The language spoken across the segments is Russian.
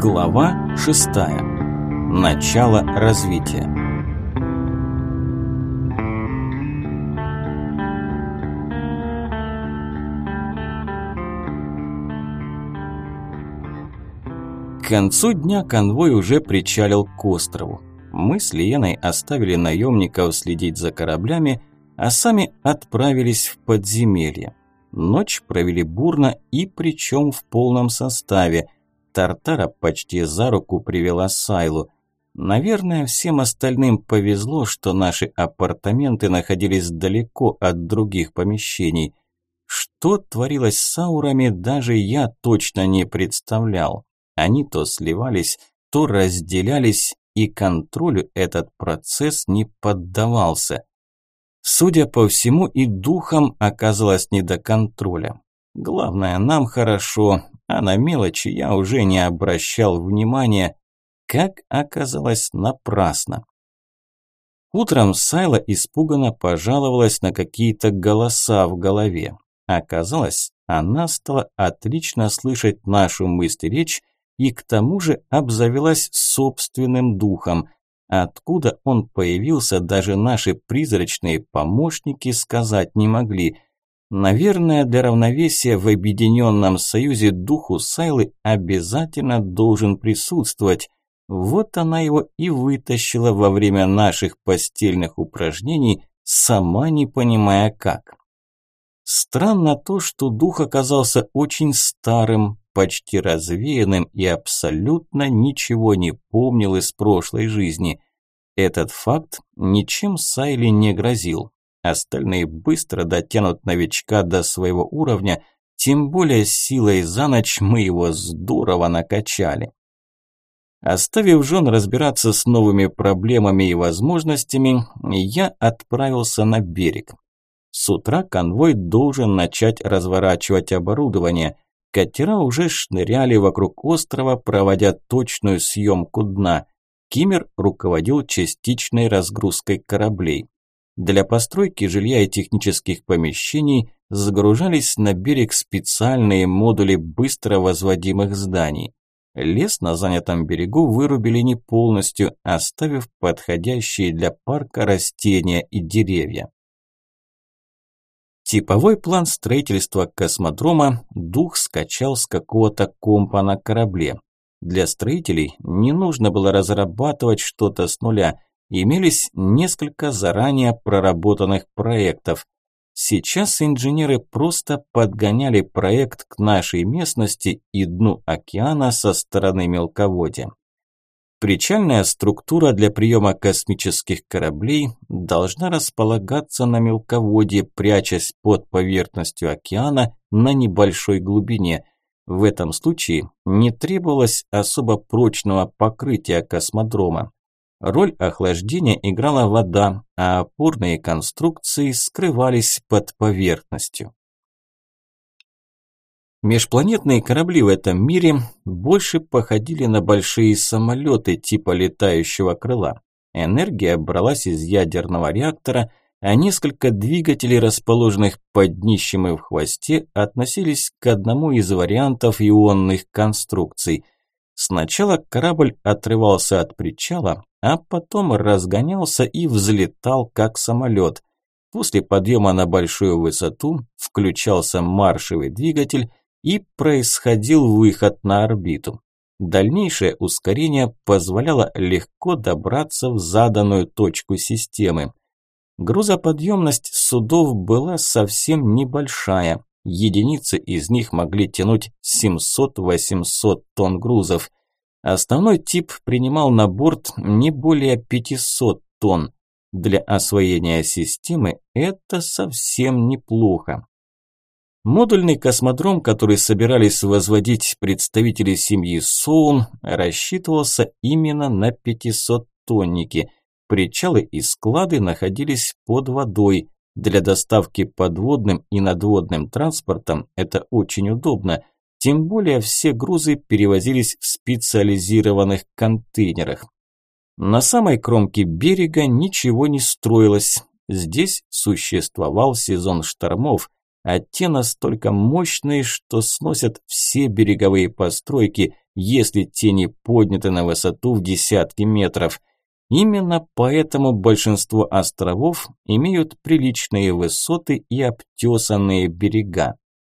Глава 6. Начало развития. К концу дня конвой уже причалил к острову. Мы с Леной оставили наемников следить за кораблями, а сами отправились в подземелье. Ночь провели бурно и причем в полном составе. Тартара почти за руку привела Сайлу. Наверное, всем остальным повезло, что наши апартаменты находились далеко от других помещений. Что творилось с аурами, даже я точно не представлял. Они то сливались, то разделялись, и контролю этот процесс не поддавался. Судя по всему, и духом оказалось не до контроля. Главное, нам хорошо, а на мелочи я уже не обращал внимания, как оказалось, напрасно. Утром Сайла испуганно пожаловалась на какие-то голоса в голове. Оказалось, она стала отлично слышать нашу мысль-речь и к тому же обзавелась собственным духом. Откуда он появился, даже наши призрачные помощники сказать не могли. Наверное, для равновесия в объединенном союзе духу Сайлы обязательно должен присутствовать. Вот она его и вытащила во время наших постельных упражнений, сама не понимая как. Странно то, что дух оказался очень старым, почти развеянным и абсолютно ничего не помнил из прошлой жизни. Этот факт ничем Сайле не грозил. Остальные быстро дотянут новичка до своего уровня, тем более силой за ночь мы его здорово накачали. Оставив жен разбираться с новыми проблемами и возможностями, я отправился на берег. С утра конвой должен начать разворачивать оборудование. Катера уже шныряли вокруг острова, проводя точную съемку дна. Киммер руководил частичной разгрузкой кораблей. Для постройки жилья и технических помещений загружались на берег специальные модули быстро возводимых зданий. Лес на занятом берегу вырубили не полностью, оставив подходящие для парка растения и деревья. Типовой план строительства космодрома дух скачал с какого-то компа на корабле. Для строителей не нужно было разрабатывать что-то с нуля, имелись несколько заранее проработанных проектов. Сейчас инженеры просто подгоняли проект к нашей местности и дну океана со стороны мелководья. Причальная структура для приема космических кораблей должна располагаться на мелководье, прячась под поверхностью океана на небольшой глубине. В этом случае не требовалось особо прочного покрытия космодрома. Роль охлаждения играла вода, а опорные конструкции скрывались под поверхностью. Межпланетные корабли в этом мире больше походили на большие самолеты типа летающего крыла. Энергия бралась из ядерного реактора, а несколько двигателей, расположенных под днищем и в хвосте, относились к одному из вариантов ионных конструкций. Сначала корабль отрывался от причала, а потом разгонялся и взлетал как самолет. После подъема на большую высоту включался маршевый двигатель, и происходил выход на орбиту. Дальнейшее ускорение позволяло легко добраться в заданную точку системы. Грузоподъемность судов была совсем небольшая, единицы из них могли тянуть 700-800 тонн грузов. Основной тип принимал на борт не более 500 тонн. Для освоения системы это совсем неплохо. Модульный космодром, который собирались возводить представители семьи Соун, рассчитывался именно на 500-тонники. Причалы и склады находились под водой. Для доставки подводным и надводным транспортом это очень удобно. Тем более все грузы перевозились в специализированных контейнерах. На самой кромке берега ничего не строилось. Здесь существовал сезон штормов, а те настолько мощные, что сносят все береговые постройки, если те не подняты на высоту в десятки метров. Именно поэтому большинство островов имеют приличные высоты и обтесанные берега.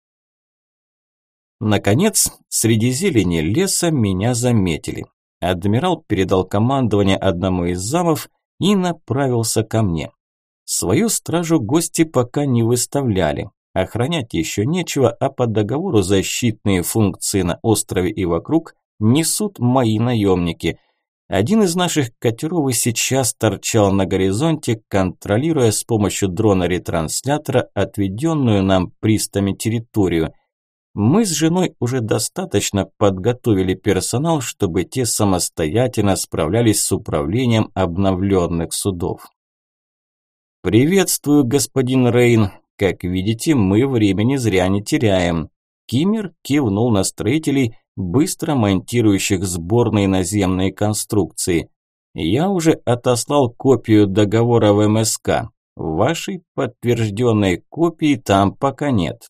Наконец, среди зелени леса меня заметили. Адмирал передал командование одному из замов и направился ко мне. Свою стражу гости пока не выставляли. Охранять еще нечего, а по договору защитные функции на острове и вокруг несут мои наемники. Один из наших катеров и сейчас торчал на горизонте, контролируя с помощью дрона-ретранслятора отведенную нам пристами территорию. Мы с женой уже достаточно подготовили персонал, чтобы те самостоятельно справлялись с управлением обновленных судов. «Приветствую, господин Рейн. Как видите, мы времени зря не теряем». Киммер кивнул на строителей, быстро монтирующих сборные наземные конструкции. «Я уже отослал копию договора в МСК. Вашей подтвержденной копии там пока нет».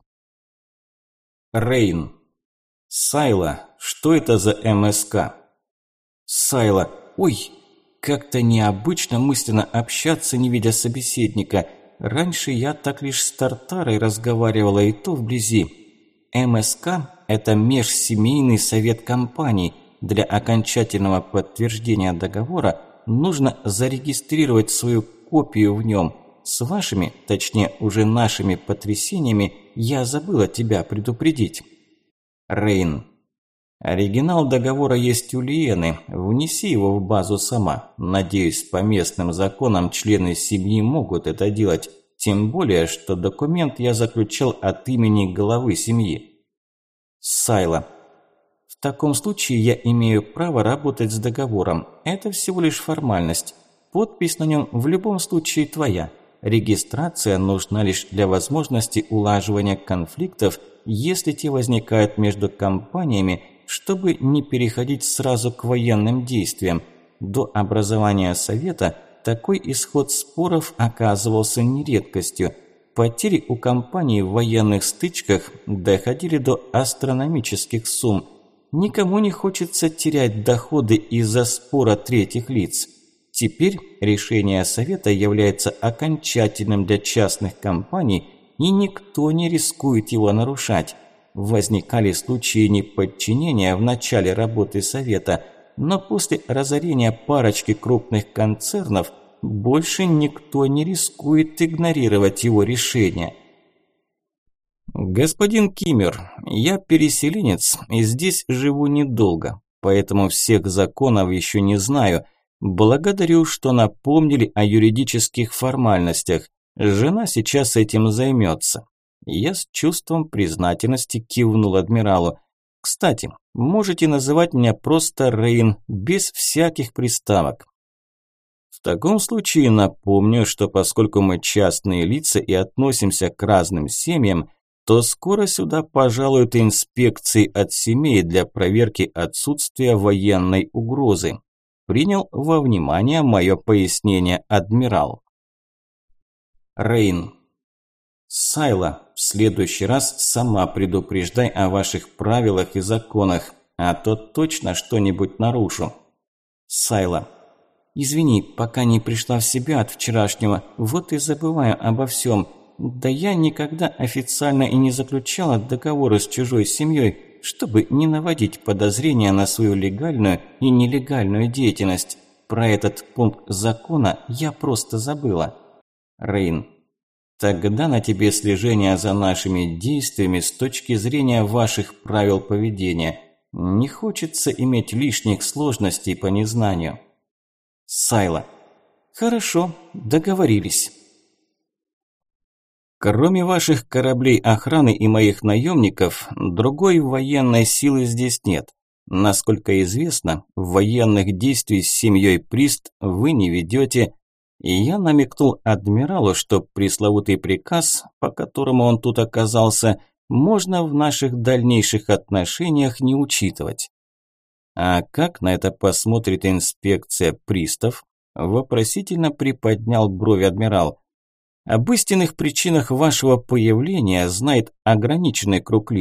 Рейн. Сайла, что это за МСК? Сайла. Ой, как-то необычно мысленно общаться, не видя собеседника. Раньше я так лишь с Тартарой разговаривала, и то вблизи. МСК – это межсемейный совет компаний. Для окончательного подтверждения договора нужно зарегистрировать свою копию в нем. С вашими, точнее уже нашими потрясениями, я забыла тебя предупредить. Рейн. Оригинал договора есть у Лиены. Внеси его в базу сама. Надеюсь, по местным законам члены семьи могут это делать. Тем более, что документ я заключил от имени главы семьи. Сайла. В таком случае я имею право работать с договором. Это всего лишь формальность. Подпись на нем в любом случае твоя. Регистрация нужна лишь для возможности улаживания конфликтов, если те возникают между компаниями, чтобы не переходить сразу к военным действиям. До образования совета такой исход споров оказывался не редкостью. Потери у компаний в военных стычках доходили до астрономических сумм. Никому не хочется терять доходы из-за спора третьих лиц. Теперь решение совета является окончательным для частных компаний, и никто не рискует его нарушать. Возникали случаи неподчинения в начале работы совета, но после разорения парочки крупных концернов больше никто не рискует игнорировать его решение. Господин Киммер, я переселенец и здесь живу недолго, поэтому всех законов еще не знаю. Благодарю, что напомнили о юридических формальностях. Жена сейчас этим займется. Я с чувством признательности кивнул адмиралу. Кстати, можете называть меня просто Рейн, без всяких приставок. В таком случае напомню, что поскольку мы частные лица и относимся к разным семьям, то скоро сюда пожалуют инспекции от семей для проверки отсутствия военной угрозы. Принял во внимание мое пояснение адмирал. Рейн. Сайла, в следующий раз сама предупреждай о ваших правилах и законах, а то точно что-нибудь нарушу. Сайла. Извини, пока не пришла в себя от вчерашнего, вот и забываю обо всем. Да я никогда официально и не заключала договоры с чужой семьей, чтобы не наводить подозрения на свою легальную и нелегальную деятельность. Про этот пункт закона я просто забыла. Рейн. Тогда на тебе слежение за нашими действиями с точки зрения ваших правил поведения. Не хочется иметь лишних сложностей по незнанию. Сайла. Хорошо, договорились. Кроме ваших кораблей охраны и моих наемников, другой военной силы здесь нет. Насколько известно, военных действий с семьей Прист вы не ведете, и я намекнул адмиралу, что пресловутый приказ, по которому он тут оказался, можно в наших дальнейших отношениях не учитывать. А как на это посмотрит инспекция пристав? Вопросительно приподнял брови адмирал. Об истинных причинах вашего появления знает ограниченный круг лиц.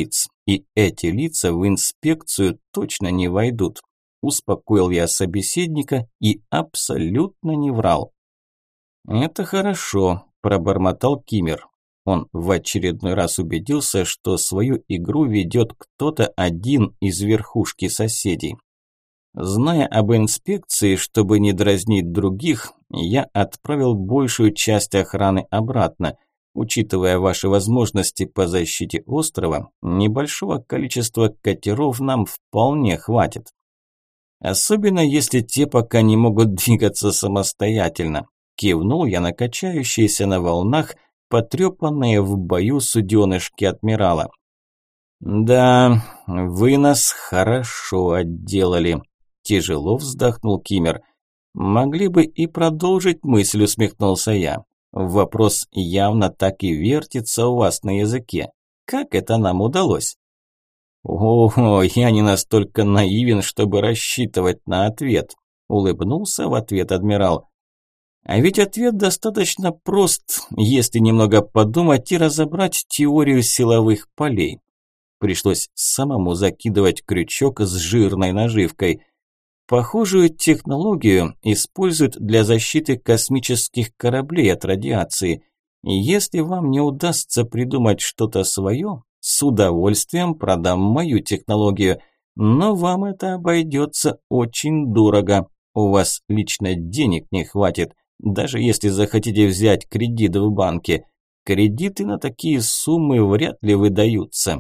и эти лица в инспекцию точно не войдут. Успокоил я собеседника и абсолютно не врал. «Это хорошо», – пробормотал Киммер. Он в очередной раз убедился, что свою игру ведет кто-то один из верхушки соседей. Зная об инспекции, чтобы не дразнить других, я отправил большую часть охраны обратно. Учитывая ваши возможности по защите острова, небольшого количества катеров нам вполне хватит. Особенно если те пока не могут двигаться самостоятельно. Кивнул я на качающиеся на волнах, потрепанные в бою суденышки адмирала. «Да, вы нас хорошо отделали», – тяжело вздохнул Киммер. «Могли бы и продолжить мысль», – усмехнулся я. «Вопрос явно так и вертится у вас на языке. Как это нам удалось?» «О, я не настолько наивен, чтобы рассчитывать на ответ», – улыбнулся в ответ адмирал. А ведь ответ достаточно прост, если немного подумать и разобрать теорию силовых полей. Пришлось самому закидывать крючок с жирной наживкой. Похожую технологию используют для защиты космических кораблей от радиации. И если вам не удастся придумать что-то свое, с удовольствием продам мою технологию, но вам это обойдется очень дорого. У вас лично денег не хватит. Даже если захотите взять кредит в банке, кредиты на такие суммы вряд ли выдаются.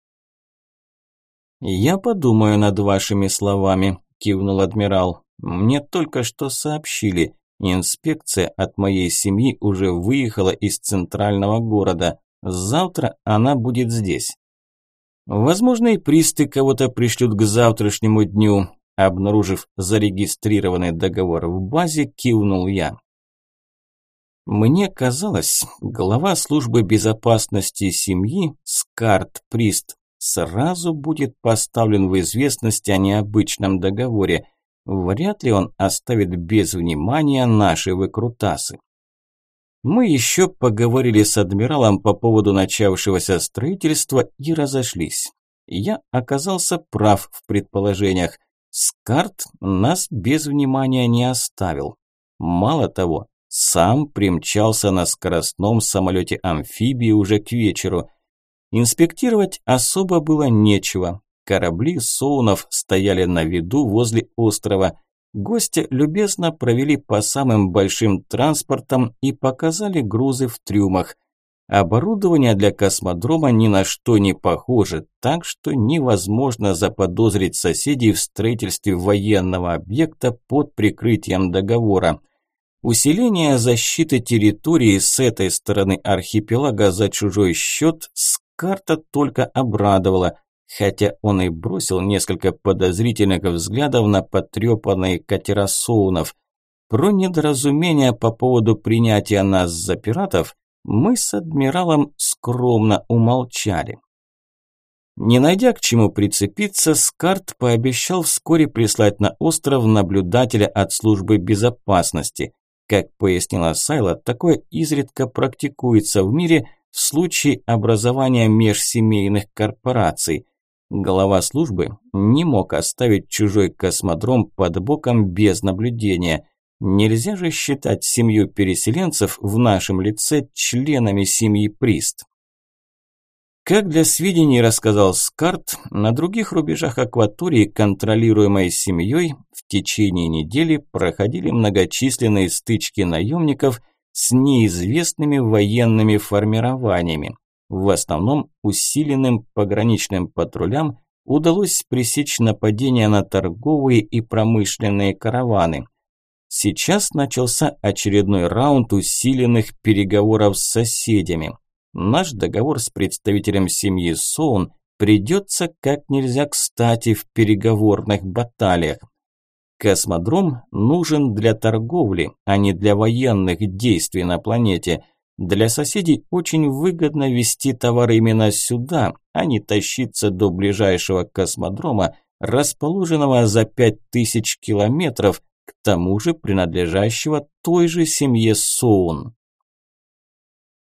«Я подумаю над вашими словами», – кивнул адмирал. «Мне только что сообщили, инспекция от моей семьи уже выехала из центрального города. Завтра она будет здесь. Возможно, и присты кого-то пришлют к завтрашнему дню». Обнаружив зарегистрированный договор в базе, кивнул я. Мне казалось, глава службы безопасности семьи, Скарт Прист, сразу будет поставлен в известность о необычном договоре. Вряд ли он оставит без внимания наши выкрутасы. Мы еще поговорили с адмиралом по поводу начавшегося строительства и разошлись. Я оказался прав в предположениях. Скарт нас без внимания не оставил. Мало того, сам примчался на скоростном самолете-амфибии уже к вечеру. Инспектировать особо было нечего. Корабли Соунов стояли на виду возле острова. Гостя любезно провели по самым большим транспортам и показали грузы в трюмах. Оборудование для космодрома ни на что не похоже, так что невозможно заподозрить соседей в строительстве военного объекта под прикрытием договора. Усиление защиты территории с этой стороны архипелага за чужой счет Скарта только обрадовало, хотя он и бросил несколько подозрительных взглядов на потрепанные катера Соунов. Про недоразумение по поводу принятия нас за пиратов мы с адмиралом скромно умолчали. Не найдя к чему прицепиться, Скарт пообещал вскоре прислать на остров наблюдателя от службы безопасности. Как пояснила Сайла, такое изредка практикуется в мире в случае образования межсемейных корпораций. Глава службы не мог оставить чужой космодром под боком без наблюдения. Нельзя же считать семью переселенцев в нашем лице членами семьи Прист. Как для сведений рассказал Скарт, на других рубежах акватории, контролируемой семьей, в течение недели проходили многочисленные стычки наемников с неизвестными военными формированиями. В основном усиленным пограничным патрулям удалось пресечь нападения на торговые и промышленные караваны. Сейчас начался очередной раунд усиленных переговоров с соседями. Наш договор с представителем семьи Соун придется как нельзя кстати в переговорных баталиях. Космодром нужен для торговли, а не для военных действий на планете. Для соседей очень выгодно везти товары именно сюда, а не тащиться до ближайшего космодрома, расположенного за 5000 километров, к тому же принадлежащего той же семье Соун.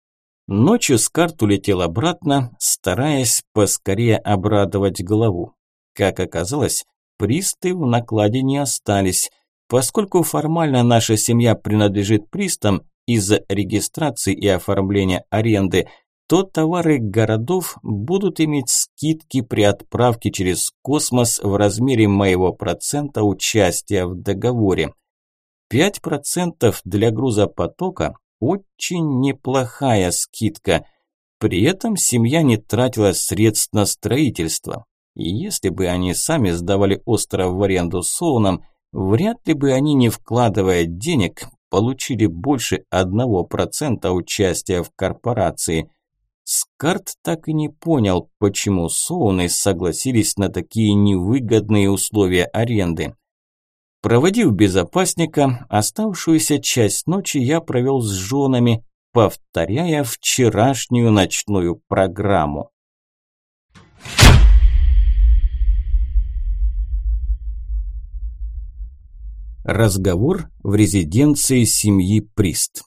Ночью Скарт улетел обратно, стараясь поскорее обрадовать главу. Как оказалось, присты в накладе не остались. Поскольку формально наша семья принадлежит пристам из-за регистрации и оформления аренды, то товары городов будут иметь скидки при отправке через космос в размере моего процента участия в договоре. 5% для грузопотока – очень неплохая скидка. При этом семья не тратила средств на строительство. И если бы они сами сдавали остров в аренду Соунам, вряд ли бы они, не вкладывая денег, получили больше 1% участия в корпорации. Скарт так и не понял, почему Соуны согласились на такие невыгодные условия аренды. Проводив безопасника, оставшуюся часть ночи я провел с женами, повторяя вчерашнюю ночную программу. Разговор в резиденции семьи Прист.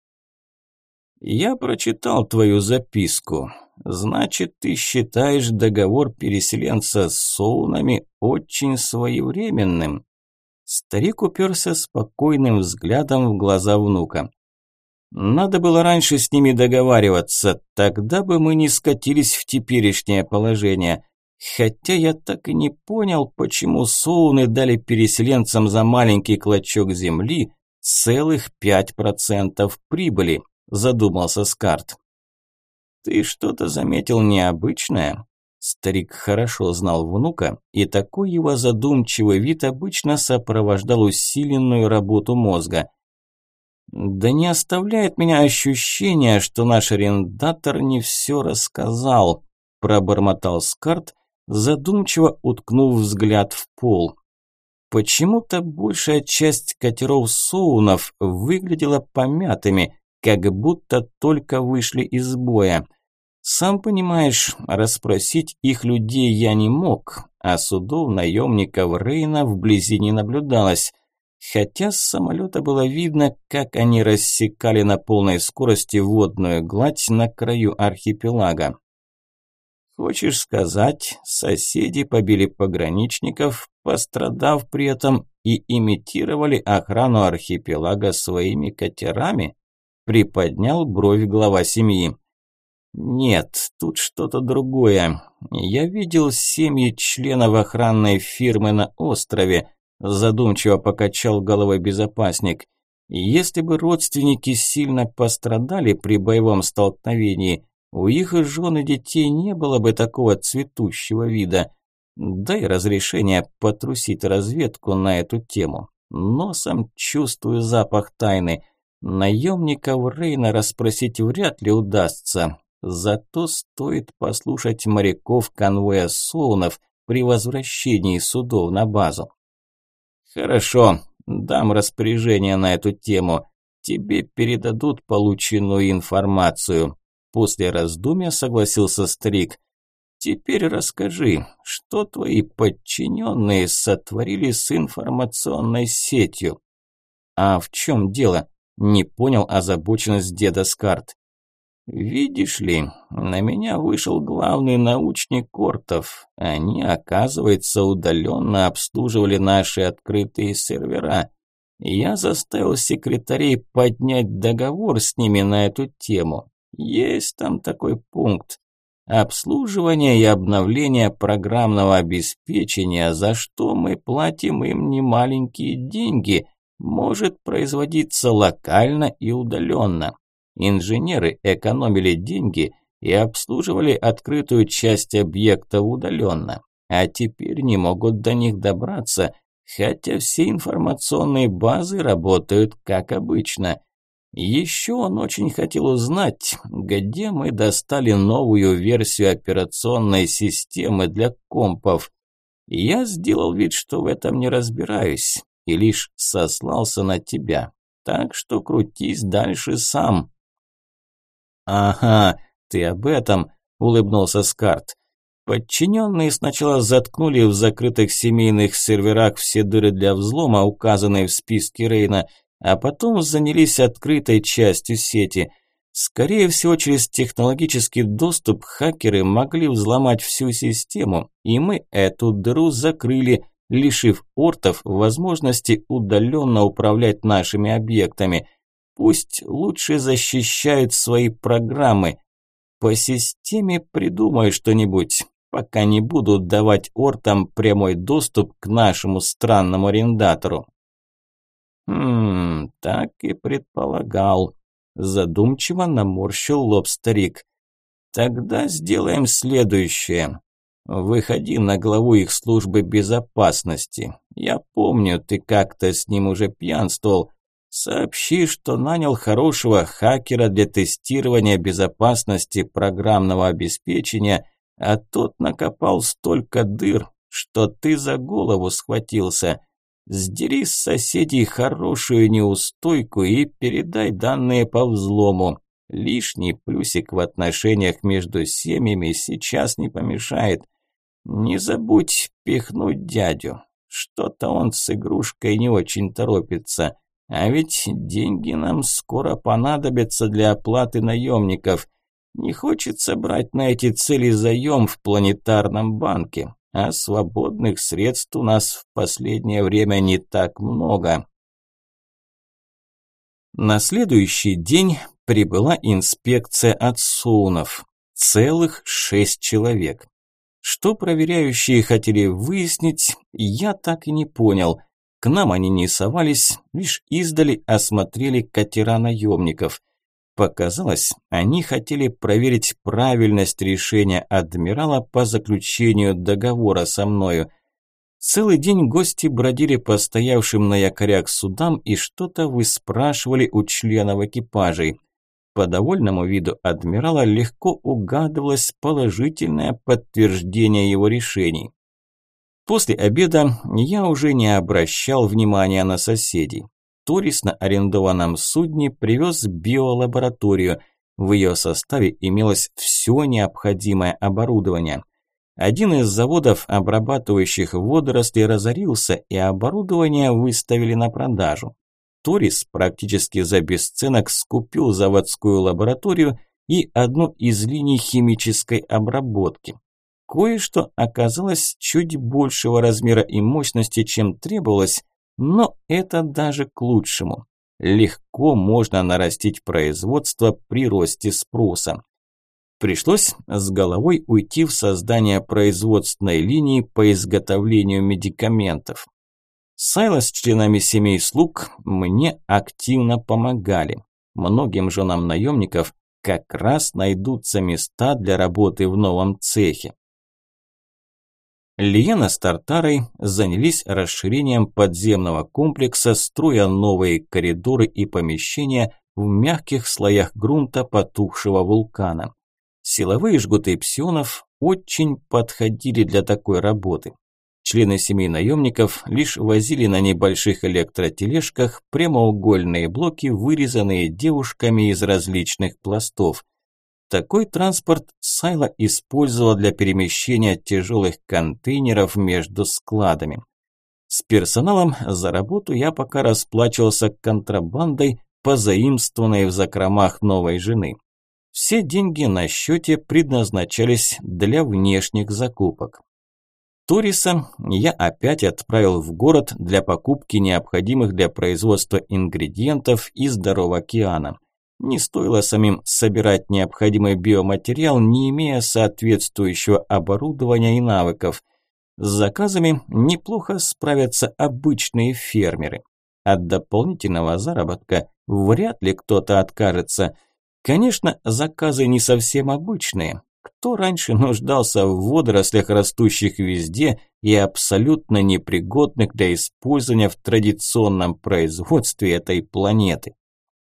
«Я прочитал твою записку. Значит, ты считаешь договор переселенца с Соунами очень своевременным?» Старик уперся спокойным взглядом в глаза внука. «Надо было раньше с ними договариваться, тогда бы мы не скатились в теперешнее положение. Хотя я так и не понял, почему Соуны дали переселенцам за маленький клочок земли целых 5% прибыли», задумался Скарт. «Ты что-то заметил необычное?» Старик хорошо знал внука, и такой его задумчивый вид обычно сопровождал усиленную работу мозга. «Да не оставляет меня ощущение, что наш арендатор не все рассказал», пробормотал Скарт, задумчиво уткнув взгляд в пол. Почему-то большая часть катеров Соунов выглядела помятыми, как будто только вышли из боя. Сам понимаешь, расспросить их людей я не мог, а судов наемников Рейна вблизи не наблюдалось. Хотя с самолета было видно, как они рассекали на полной скорости водную гладь на краю архипелага. Хочешь сказать, соседи побили пограничников, пострадав при этом, и имитировали охрану архипелага своими катерами? Приподнял бровь глава семьи. Нет, тут что-то другое. Я видел семьи членов охранной фирмы на острове, задумчиво покачал головой безопасник. Если бы родственники сильно пострадали при боевом столкновении, у их жен и детей не было бы такого цветущего вида. Дай разрешение потрусить разведку на эту тему. Носом чувствую запах тайны. Наемников Рейна расспросить вряд ли удастся. Зато стоит послушать моряков конвоя Соунов при возвращении судов на базу. Хорошо, дам распоряжение на эту тему. Тебе передадут полученную информацию. После раздумья согласился старик. Теперь расскажи, что твои подчиненные сотворили с информационной сетью? А в чем дело? Не понял озабоченность деда Скарт. Видишь ли, на меня вышел главный научник Кортов. Они, оказывается, удаленно обслуживали наши открытые сервера. Я заставил секретарей поднять договор с ними на эту тему. Есть там такой пункт. Обслуживание и обновление программного обеспечения, за что мы платим им немаленькие деньги, может производиться локально и удаленно. Инженеры экономили деньги и обслуживали открытую часть объекта удаленно, а теперь не могут до них добраться, хотя все информационные базы работают как обычно. Еще он очень хотел узнать, где мы достали новую версию операционной системы для компов. Я сделал вид, что в этом не разбираюсь, и лишь сослался на тебя. Так что крутись дальше сам. «Ага, ты об этом», – улыбнулся Скарт. Подчиненные сначала заткнули в закрытых семейных серверах все дыры для взлома, указанные в списке Рейна, а потом занялись открытой частью сети. Скорее всего, через технологический доступ хакеры могли взломать всю систему, и мы эту дыру закрыли, лишив ортов возможности удаленно управлять нашими объектами. Пусть лучше защищают свои программы. По системе придумай что-нибудь, пока не буду давать ортам прямой доступ к нашему странному арендатору. Так и предполагал. Задумчиво наморщил лоб старик. Тогда сделаем следующее. Выходи на главу их службы безопасности. Я помню, ты как-то с ним уже пьянствовал. Сообщи, что нанял хорошего хакера для тестирования безопасности программного обеспечения, а тот накопал столько дыр, что ты за голову схватился. Сдери с соседей хорошую неустойку и передай данные по взлому. Лишний плюсик в отношениях между семьями сейчас не помешает. Не забудь пихнуть дядю. Что-то он с игрушкой не очень торопится. А ведь деньги нам скоро понадобятся для оплаты наемников. Не хочется брать на эти цели заем в планетарном банке. А свободных средств у нас в последнее время не так много. На следующий день прибыла инспекция от Соунов. Целых 6 человек. Что проверяющие хотели выяснить, я так и не понял. К нам они не совались, лишь издали осмотрели катера наемников. Показалось, они хотели проверить правильность решения адмирала по заключению договора со мною. Целый день гости бродили по стоявшим на якорях судам и что-то выспрашивали у членов экипажей. По довольному виду адмирала легко угадывалось положительное подтверждение его решений. После обеда я уже не обращал внимания на соседей. Торис на арендованном судне привез биолабораторию. В ее составе имелось все необходимое оборудование. Один из заводов, обрабатывающих водоросли, разорился, и оборудование выставили на продажу. Торис практически за бесценок скупил заводскую лабораторию и одну из линий химической обработки. Кое-что оказалось чуть большего размера и мощности, чем требовалось, но это даже к лучшему. Легко можно нарастить производство при росте спроса. Пришлось с головой уйти в создание производственной линии по изготовлению медикаментов. Сайла с членами семей слуг мне активно помогали. Многим женам наемников как раз найдутся места для работы в новом цехе. Лиена с Тартарой занялись расширением подземного комплекса, строя новые коридоры и помещения в мягких слоях грунта потухшего вулкана. Силовые жгуты псионов очень подходили для такой работы. Члены семей наемников лишь возили на небольших электротележках прямоугольные блоки, вырезанные девушками из различных пластов. Такой транспорт Сайла использовала для перемещения тяжелых контейнеров между складами. С персоналом за работу я пока расплачивался контрабандой, позаимствованной в закромах новой жены. Все деньги на счете предназначались для внешних закупок. Ториса я опять отправил в город для покупки необходимых для производства ингредиентов из Даров океана. Не стоило самим собирать необходимый биоматериал, не имея соответствующего оборудования и навыков. С заказами неплохо справятся обычные фермеры. От дополнительного заработка вряд ли кто-то откажется. Конечно, заказы не совсем обычные. Кто раньше нуждался в водорослях, растущих везде и абсолютно непригодных для использования в традиционном производстве этой планеты?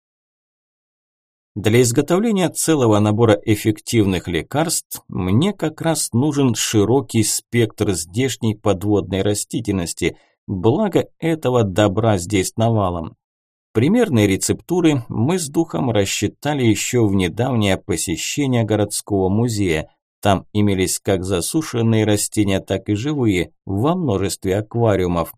Для изготовления целого набора эффективных лекарств мне как раз нужен широкий спектр здешней подводной растительности, благо этого добра здесь навалом. Примерные рецептуры мы с духом рассчитали еще в недавнее посещение городского музея. Там имелись как засушенные растения, так и живые, во множестве аквариумов.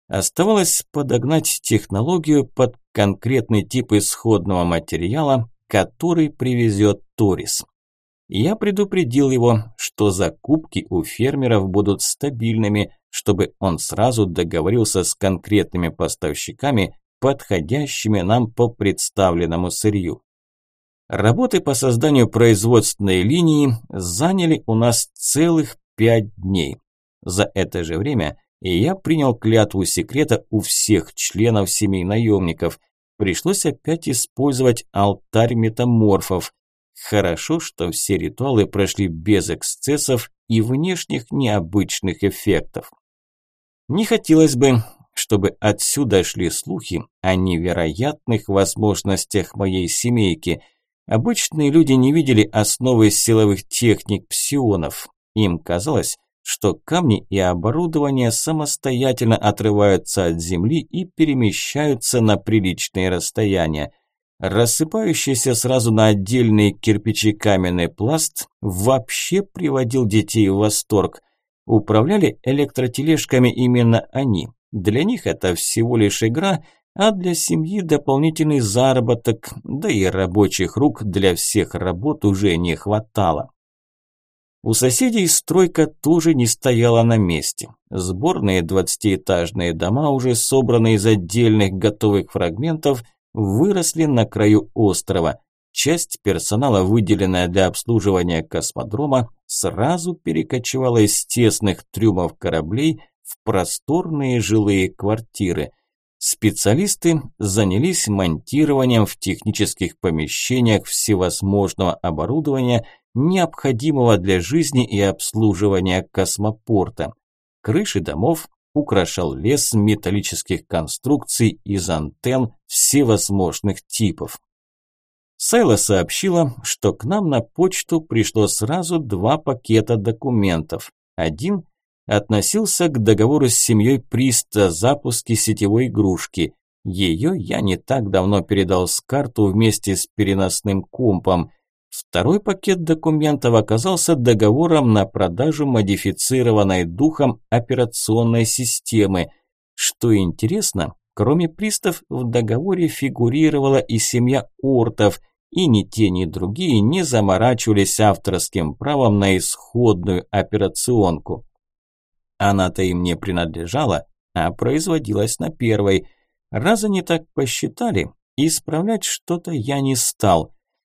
Оставалось подогнать технологию под конкретный тип исходного материала, который привезет Торис. Я предупредил его, что закупки у фермеров будут стабильными, чтобы он сразу договорился с конкретными поставщиками, подходящими нам по представленному сырью. Работы по созданию производственной линии заняли у нас целых 5 дней. За это же время я принял клятву секрета у всех членов семей наемников. Пришлось опять использовать алтарь метаморфов. Хорошо, что все ритуалы прошли без эксцессов и внешних необычных эффектов. Не хотелось бы, чтобы отсюда шли слухи о невероятных возможностях моей семейки. Обычные люди не видели основы силовых техник псионов. Им казалось, что камни и оборудование самостоятельно отрываются от земли и перемещаются на приличные расстояния. Рассыпающийся сразу на отдельные кирпичи каменный пласт вообще приводил детей в восторг. Управляли электротележками именно они. Для них это всего лишь игра, а для семьи дополнительный заработок, да и рабочих рук для всех работ уже не хватало. У соседей стройка тоже не стояла на месте. Сборные 20-этажные дома, уже собранные из отдельных готовых фрагментов, выросли на краю острова. Часть персонала, выделенная для обслуживания космодрома, сразу перекочевала из тесных трюмов кораблей в просторные жилые квартиры. Специалисты занялись монтированием в технических помещениях всевозможного оборудования, необходимого для жизни и обслуживания космопорта. Крыши домов украшал лес металлических конструкций из антенн всевозможных типов. Сайла сообщила, что к нам на почту пришло сразу 2 пакета документов. Один относился к договору с семьей Приста о запуске сетевой игрушки. Ее я не так давно передал с карту вместе с переносным компом. Второй пакет документов оказался договором на продажу модифицированной духом операционной системы. Что интересно, кроме Пристов в договоре фигурировала и семья Ортов, и ни те, ни другие не заморачивались авторским правом на исходную операционку. Она-то им не принадлежала, а производилась на первой. Раз они так посчитали, исправлять что-то я не стал.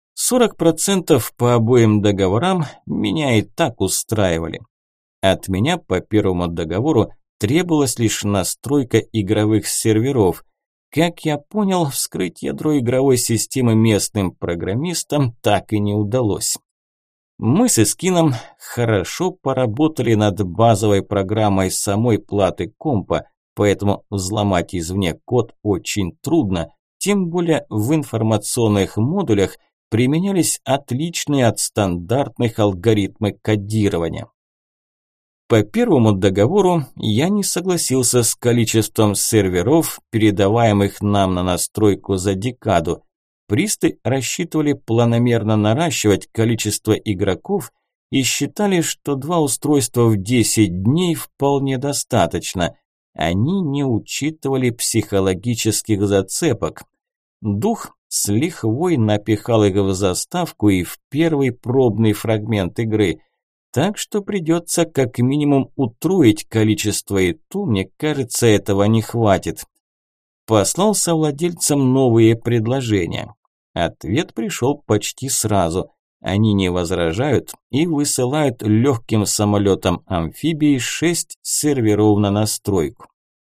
40% по обоим договорам меня и так устраивали. От меня по первому договору требовалась лишь настройка игровых серверов. Как я понял, вскрыть ядро игровой системы местным программистам так и не удалось. Мы с Искином хорошо поработали над базовой программой самой платы компа, поэтому взломать извне код очень трудно, тем более в информационных модулях применялись отличные от стандартных алгоритмы кодирования. По первому договору я не согласился с количеством серверов, передаваемых нам на настройку за декаду. Присты рассчитывали планомерно наращивать количество игроков и считали, что 2 устройства в 10 дней вполне достаточно. Они не учитывали психологических зацепок. Дух с лихвой напихал их в заставку и в первый пробный фрагмент игры. Так что придется как минимум утроить количество, и то, мне кажется, этого не хватит. Послал совладельцам новые предложения. Ответ пришел почти сразу. Они не возражают и высылают легким самолетом-амфибией 6 серверов на настройку.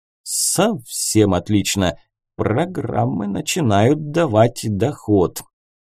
Совсем отлично. Программы начинают давать доход.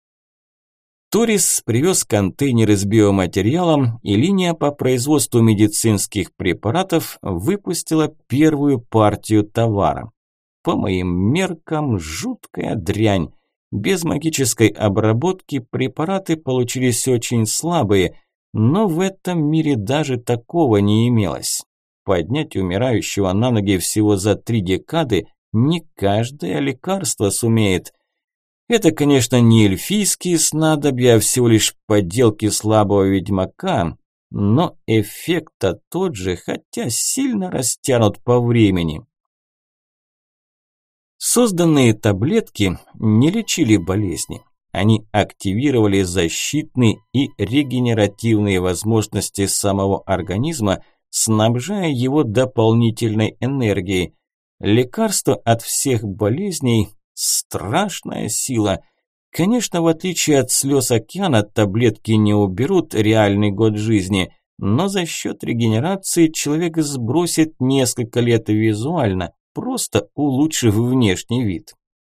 Торис привез контейнеры с биоматериалом, и линия по производству медицинских препаратов выпустила первую партию товара. По моим меркам, жуткая дрянь. Без магической обработки препараты получились очень слабые, но в этом мире даже такого не имелось. Поднять умирающего на ноги всего за 3 декады не каждое лекарство сумеет. Это, конечно, не эльфийские снадобья, а всего лишь подделки слабого ведьмака, но эффект-то тот же, хотя сильно растянут по времени. Созданные таблетки не лечили болезни. они активировали защитные и регенеративные возможности самого организма, снабжая его дополнительной энергией. Лекарство от всех болезней – страшная сила. Конечно, в отличие от слез океана, таблетки не уберут реальный год жизни, но за счет регенерации человек сбросит несколько лет визуально, просто улучшив внешний вид.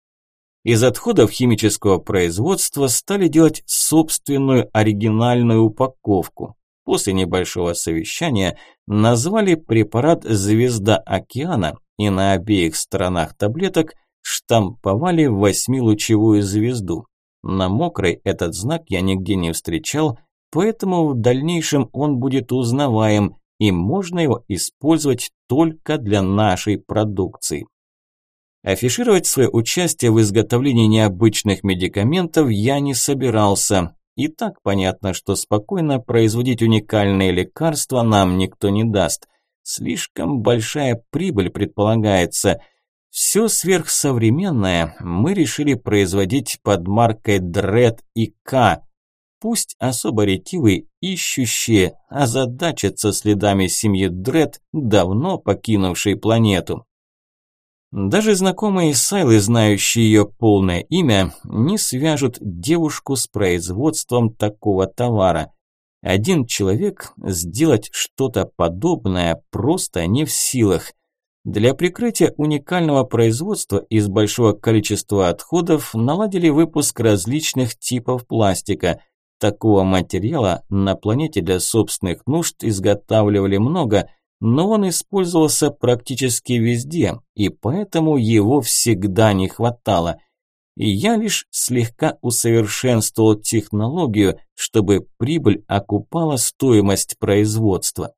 Из отходов химического производства стали делать собственную оригинальную упаковку. После небольшого совещания назвали препарат «Звезда океана» и на обеих сторонах таблеток штамповали 8-лучевую звезду. На мокрой этот знак я нигде не встречал, поэтому в дальнейшем он будет узнаваем, и можно его использовать только для нашей продукции. Афишировать свое участие в изготовлении необычных медикаментов я не собирался. И так понятно, что спокойно производить уникальные лекарства нам никто не даст. Слишком большая прибыль предполагается. Все сверхсовременное мы решили производить под маркой Дред и К. Пусть особо ретивые ищущие озадачатся следами семьи Дред, давно покинувшей планету. Даже знакомые Сайлы, знающие ее полное имя, не свяжут девушку с производством такого товара. Один человек сделать что-то подобное просто не в силах. Для прикрытия уникального производства из большого количества отходов наладили выпуск различных типов пластика. Такого материала на планете для собственных нужд изготавливали много, но он использовался практически везде, и поэтому его всегда не хватало. И я лишь слегка усовершенствовал технологию, чтобы прибыль окупала стоимость производства.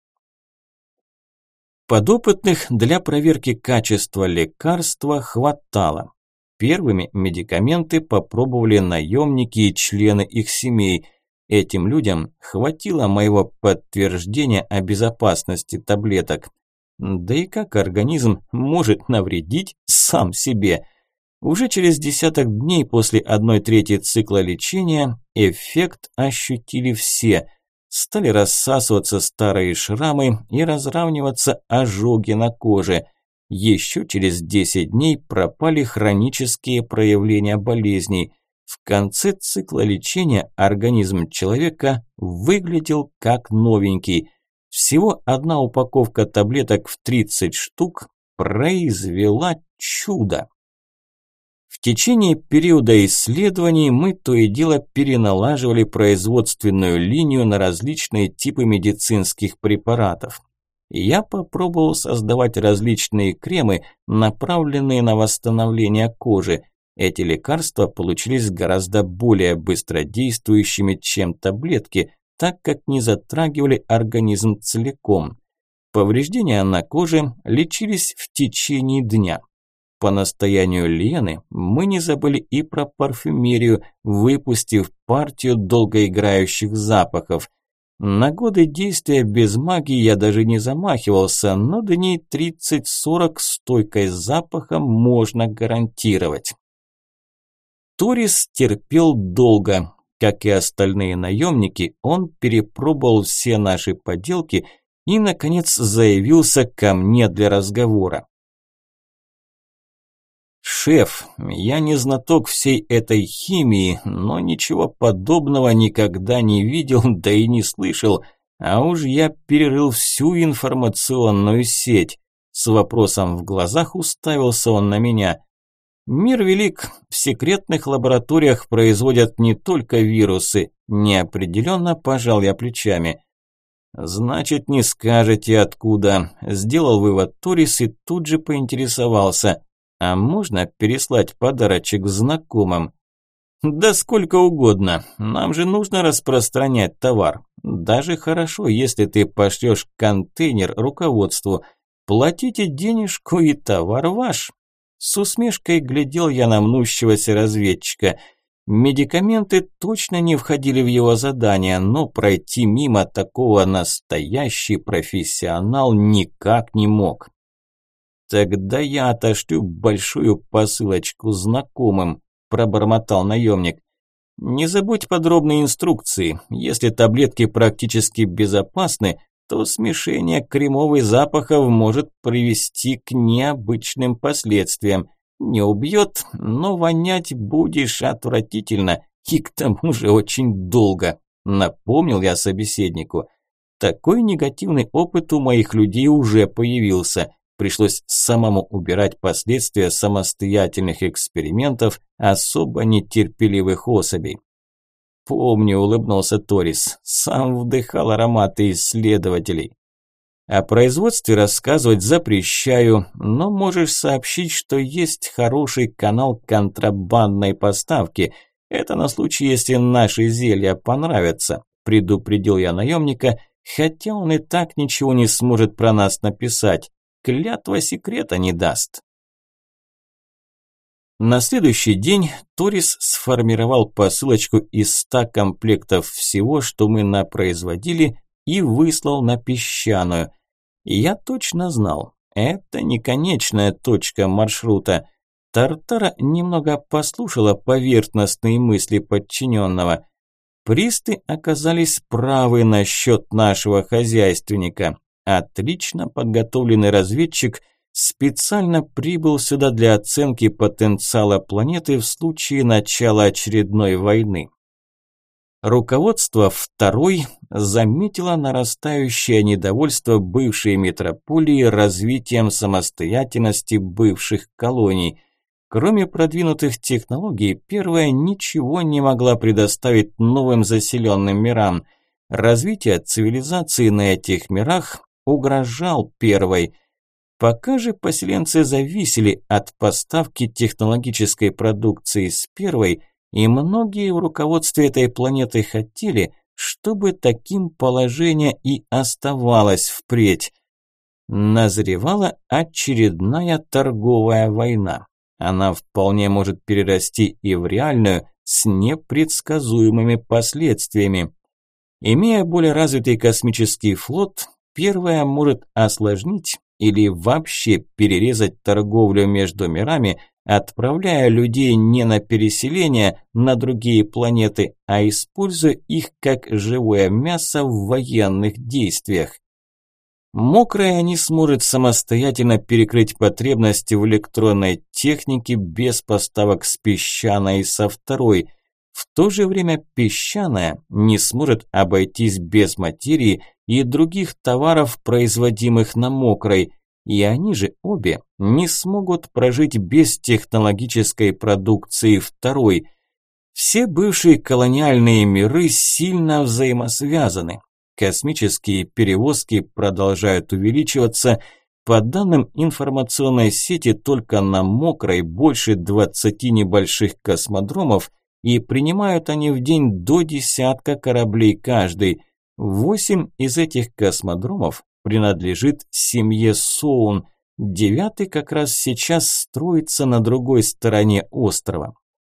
Подопытных для проверки качества лекарства хватало. Первыми медикаменты попробовали наемники и члены их семей. Этим людям хватило моего подтверждения о безопасности таблеток. Да и как организм может навредить сам себе? Уже через десяток дней после 1/3 цикла лечения эффект ощутили все. Стали рассасываться старые шрамы и разравниваться ожоги на коже. Еще через 10 дней пропали хронические проявления болезней. В конце цикла лечения организм человека выглядел как новенький. Всего одна упаковка таблеток в 30 штук произвела чудо. В течение периода исследований мы то и дело переналаживали производственную линию на различные типы медицинских препаратов. Я попробовал создавать различные кремы, направленные на восстановление кожи. Эти лекарства получились гораздо более быстродействующими, чем таблетки, так как не затрагивали организм целиком. Повреждения на коже лечились в течение дня. По настоянию Лены мы не забыли и про парфюмерию, выпустив партию долгоиграющих запахов. На годы действия без магии я даже не замахивался, но дней 30-40 стойкость запаха можно гарантировать. Торис терпел долго. Как и остальные наемники, он перепробовал все наши поделки и, наконец, заявился ко мне для разговора. «Шеф, я не знаток всей этой химии, но ничего подобного никогда не видел, да и не слышал, а уж я перерыл всю информационную сеть». С вопросом в глазах уставился он на меня. «Мир велик, в секретных лабораториях производят не только вирусы», неопределенно пожал я плечами. «Значит, не скажете откуда», сделал вывод Торис и тут же поинтересовался. «А можно переслать подарочек знакомым?» «Да сколько угодно. Нам же нужно распространять товар. Даже хорошо, если ты пошлешь контейнер руководству. Платите денежку, и товар ваш». С усмешкой глядел я на мнущегося разведчика. Медикаменты точно не входили в его задание, но пройти мимо такого настоящий профессионал никак не мог. «Тогда я отошлю большую посылочку знакомым», – пробормотал наемник. Не забудь подробные инструкции. Если таблетки практически безопасны, то смешение кремов и запахов может привести к необычным последствиям. Не убьет, но вонять будешь отвратительно и к тому же очень долго, напомнил я собеседнику. Такой негативный опыт у моих людей уже появился. Пришлось самому убирать последствия самостоятельных экспериментов особо нетерпеливых особей. «Помню», – улыбнулся Торис, – «сам вдыхал ароматы исследователей». О производстве рассказывать запрещаю, но можешь сообщить, что есть хороший канал контрабандной поставки. Это на случай, если наши зелья понравятся, предупредил я наемника, хотя он и так ничего не сможет про нас написать. Клятва секрета не даст. На следующий день Торис сформировал посылочку из 100 комплектов всего, что мы напроизводили, и выслал на Песчаную. И я точно знал, это не конечная точка маршрута. Тартара немного послушала поверхностные мысли подчиненного. Присты оказались правы насчет нашего хозяйственника. Отлично подготовленный разведчик специально прибыл сюда для оценки потенциала планеты в случае начала очередной войны. Руководство второй заметило нарастающее недовольство бывшей метрополии развитием самостоятельности бывших колоний. Кроме продвинутых технологий, первая ничего не могла предоставить новым заселенным мирам. Развитие цивилизации на этих мирах угрожал первой. Пока же поселенцы зависели от поставки технологической продукции с первой, и многие в руководстве этой планеты хотели, чтобы таким положение и оставалось впредь. Назревала очередная торговая война. Она вполне может перерасти и в реальную, с непредсказуемыми последствиями. Имея более развитый космический флот, первая может осложнить или вообще перерезать торговлю между мирами, отправляя людей не на переселение на другие планеты, а используя их как живое мясо в военных действиях. Мокрая не сможет самостоятельно перекрыть потребности в электронной технике без поставок с Песчаной и со второй. В то же время Песчаная не сможет обойтись без материи и других товаров, производимых на Мокрой, и они же обе не смогут прожить без технологической продукции второй. Все бывшие колониальные миры сильно взаимосвязаны. Космические перевозки продолжают увеличиваться. По данным информационной сети, только на Мокрой больше 20 небольших космодромов, и принимают они в день до десятка кораблей каждый. 8 из этих космодромов принадлежит семье Соун. 9-й как раз сейчас строится на другой стороне острова.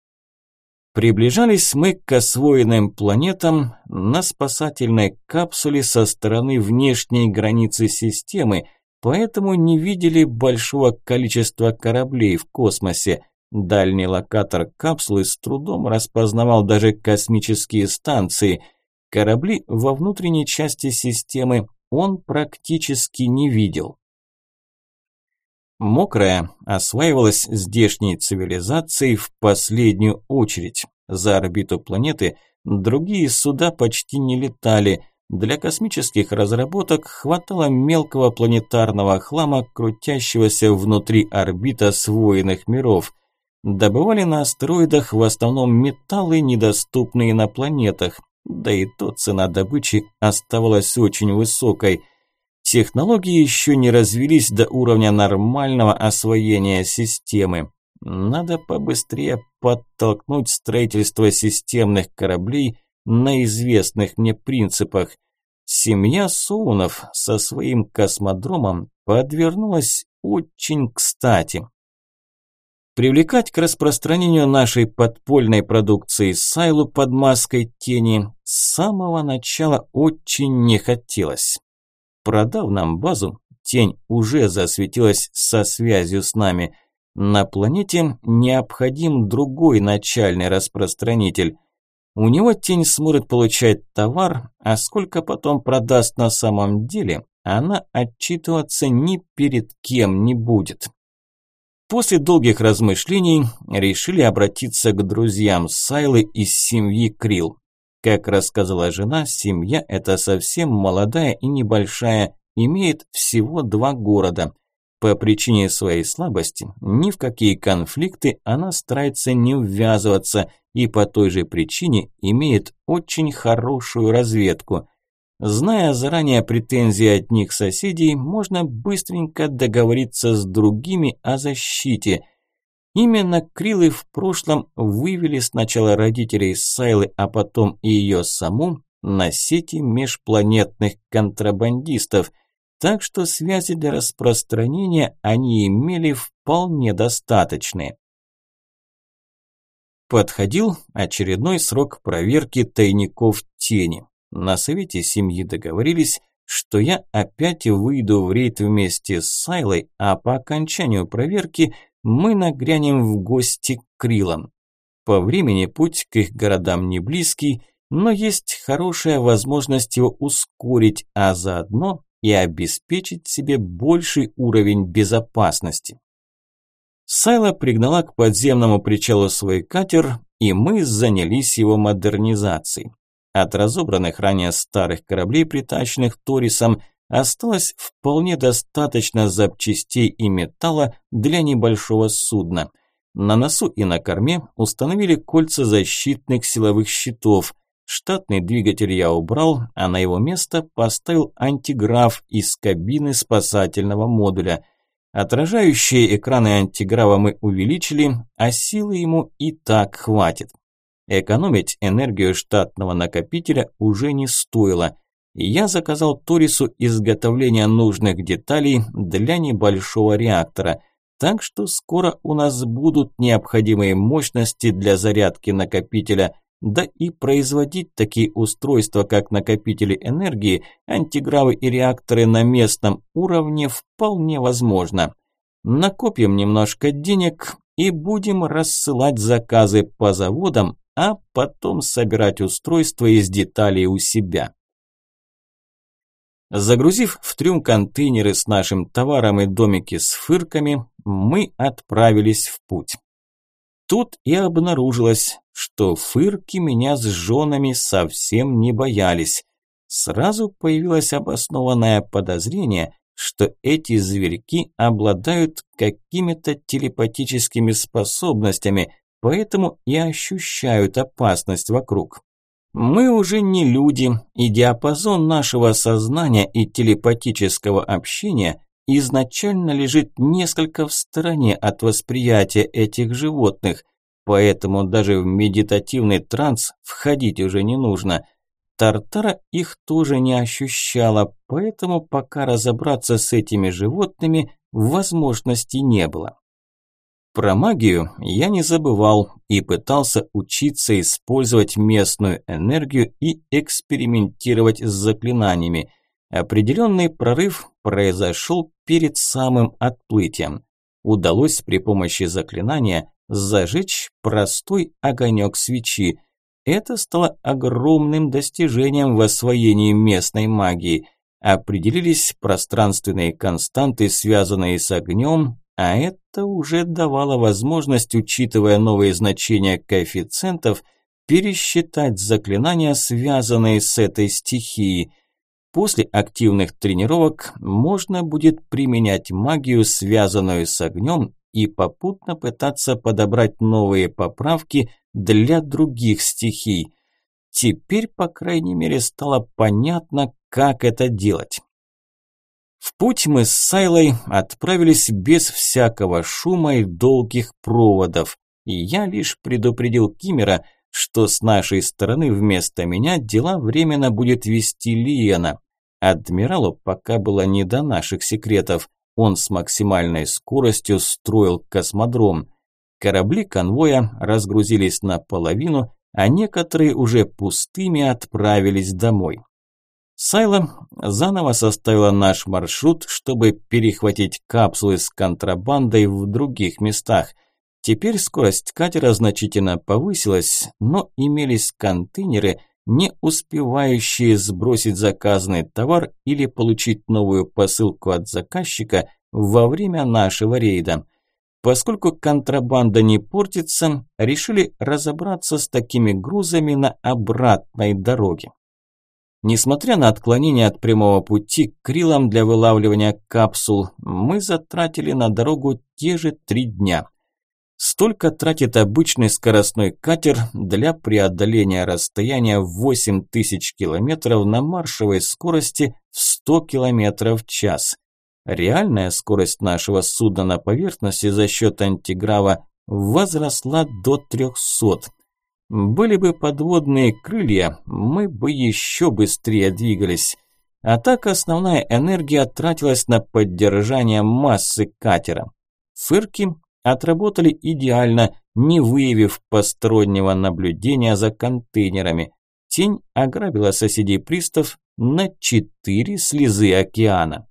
Приближались мы к освоенным планетам на спасательной капсуле со стороны внешней границы системы, поэтому не видели большого количества кораблей в космосе. Дальний локатор капсулы с трудом распознавал даже космические станции. Корабли во внутренней части системы он практически не видел. Мокрая осваивалась здешней цивилизацией в последнюю очередь. За орбиту планеты другие суда почти не летали. Для космических разработок хватало мелкого планетарного хлама, крутящегося внутри орбит освоенных миров. Добывали на астероидах в основном металлы, недоступные на планетах. Да и то цена добычи оставалась очень высокой. Технологии еще не развились до уровня нормального освоения системы. Надо побыстрее подтолкнуть строительство системных кораблей на известных мне принципах. Семья Соунов со своим космодромом подвернулась очень кстати. Привлекать к распространению нашей подпольной продукции Сайлу под маской тени с самого начала очень не хотелось. Продав нам базу, тень уже засветилась со связью с нами. На планете необходим другой начальный распространитель. У него тень сможет получать товар, а сколько потом продаст на самом деле, она отчитываться ни перед кем не будет. После долгих размышлений решили обратиться к друзьям Сайлы из семьи Крилл. Как рассказала жена, семья эта совсем молодая и небольшая, имеет всего 2 города. По причине своей слабости ни в какие конфликты она старается не ввязываться и по той же причине имеет очень хорошую разведку. Зная заранее претензии одних соседей, можно быстренько договориться с другими о защите. Именно Криллы в прошлом вывели сначала родителей Сайлы, а потом и ее саму на сети межпланетных контрабандистов, так что связи для распространения они имели вполне достаточные. Подходил очередной срок проверки тайников тени. На совете семьи договорились, что я опять выйду в рейд вместе с Сайлой, а по окончанию проверки мы нагрянем в гости к Криллам. По времени путь к их городам не близкий, но есть хорошая возможность его ускорить, а заодно и обеспечить себе больший уровень безопасности. Сайла пригнала к подземному причалу свой катер, и мы занялись его модернизацией. От разобранных ранее старых кораблей, притащенных Торисом, осталось вполне достаточно запчастей и металла для небольшого судна. На носу и на корме установили кольца защитных силовых щитов. Штатный двигатель я убрал, а на его место поставил антиграф из кабины спасательного модуля. Отражающие экраны антиграфа мы увеличили, а силы ему и так хватит. Экономить энергию штатного накопителя уже не стоило. Я заказал Торису изготовление нужных деталей для небольшого реактора, так что скоро у нас будут необходимые мощности для зарядки накопителя, да и производить такие устройства, как накопители энергии, антигравы и реакторы на местном уровне вполне возможно. Накопим немножко денег и будем рассылать заказы по заводам, а потом собирать устройства из деталей у себя. Загрузив в трюм контейнеры с нашим товаром и домики с фырками, мы отправились в путь. Тут и обнаружилось, что фырки меня с женами совсем не боялись. Сразу появилось обоснованное подозрение, что эти зверьки обладают какими-то телепатическими способностями, поэтому и ощущают опасность вокруг. Мы уже не люди, и диапазон нашего сознания и телепатического общения изначально лежит несколько в стороне от восприятия этих животных, поэтому даже в медитативный транс входить уже не нужно. Тартара их тоже не ощущала, поэтому пока разобраться с этими животными возможности не было. Про магию я не забывал и пытался учиться использовать местную энергию и экспериментировать с заклинаниями. Определенный прорыв произошел перед самым отплытием. Удалось при помощи заклинания зажечь простой огонек свечи. Это стало огромным достижением в освоении местной магии. Определились пространственные константы, связанные с огнем, а это уже давало возможность, учитывая новые значения коэффициентов, пересчитать заклинания, связанные с этой стихией. После активных тренировок можно будет применять магию, связанную с огнем, и попутно пытаться подобрать новые поправки для других стихий. Теперь, по крайней мере, стало понятно, как это делать. В путь мы с Сайлой отправились без всякого шума и долгих проводов, и я лишь предупредил Киммера, что с нашей стороны вместо меня дела временно будет вести Лиена. Адмиралу пока было не до наших секретов, он с максимальной скоростью строил космодром. Корабли конвоя разгрузились наполовину, а некоторые уже пустыми отправились домой. Сайла заново составила наш маршрут, чтобы перехватить капсулы с контрабандой в других местах. Теперь скорость катера значительно повысилась, но имелись контейнеры, не успевающие сбросить заказанный товар или получить новую посылку от заказчика во время нашего рейда. Поскольку контрабанда не портится, решили разобраться с такими грузами на обратной дороге. Несмотря на отклонение от прямого пути к крилам для вылавливания капсул, мы затратили на дорогу те же 3 дня. Столько тратит обычный скоростной катер для преодоления расстояния в 8000 километров на маршевой скорости в 100 километров в час. Реальная скорость нашего судна на поверхности за счет антиграва возросла до 300. Были бы подводные крылья, мы бы еще быстрее двигались. А так основная энергия тратилась на поддержание массы катера. Фырки отработали идеально, не выявив постороннего наблюдения за контейнерами. Тень ограбила соседей пристав на 4 слезы океана.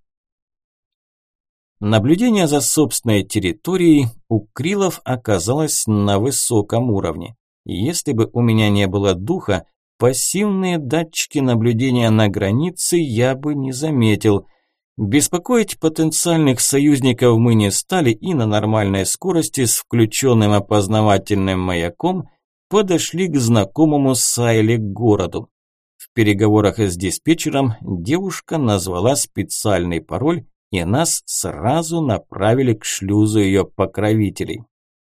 Наблюдение за собственной территорией у крилов оказалось на высоком уровне. Если бы у меня не было духа, пассивные датчики наблюдения на границе я бы не заметил. Беспокоить потенциальных союзников мы не стали и на нормальной скорости с включенным опознавательным маяком подошли к знакомому Сайле городу. В переговорах с диспетчером девушка назвала специальный пароль, и нас сразу направили к шлюзу ее покровителей.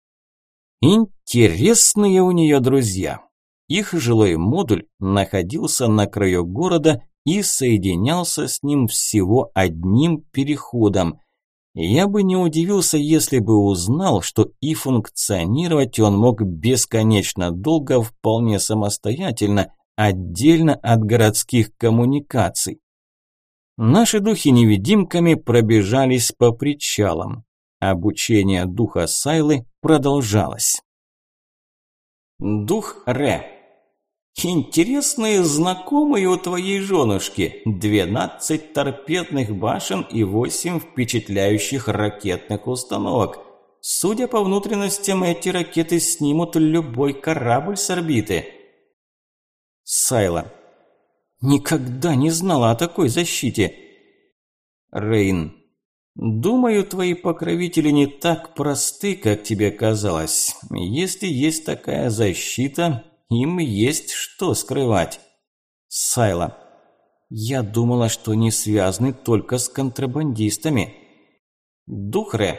Интересные у нее друзья. Их жилой модуль находился на краю города и соединялся с ним всего одним переходом. Я бы не удивился, если бы узнал, что и функционировать он мог бесконечно долго, вполне самостоятельно, отдельно от городских коммуникаций. Наши духи невидимками пробежались по причалам. Обучение духа Сайлы продолжалось. Дух Ре. Интересные знакомые у твоей женушки. 12 торпедных башен и 8 впечатляющих ракетных установок. Судя по внутренностям, эти ракеты снимут любой корабль с орбиты. Сайла. Никогда не знала о такой защите. Рейн. Думаю, твои покровители не так просты, как тебе казалось. Если есть такая защита, им есть что скрывать. Сайла. Я думала, что они связаны только с контрабандистами. Духре.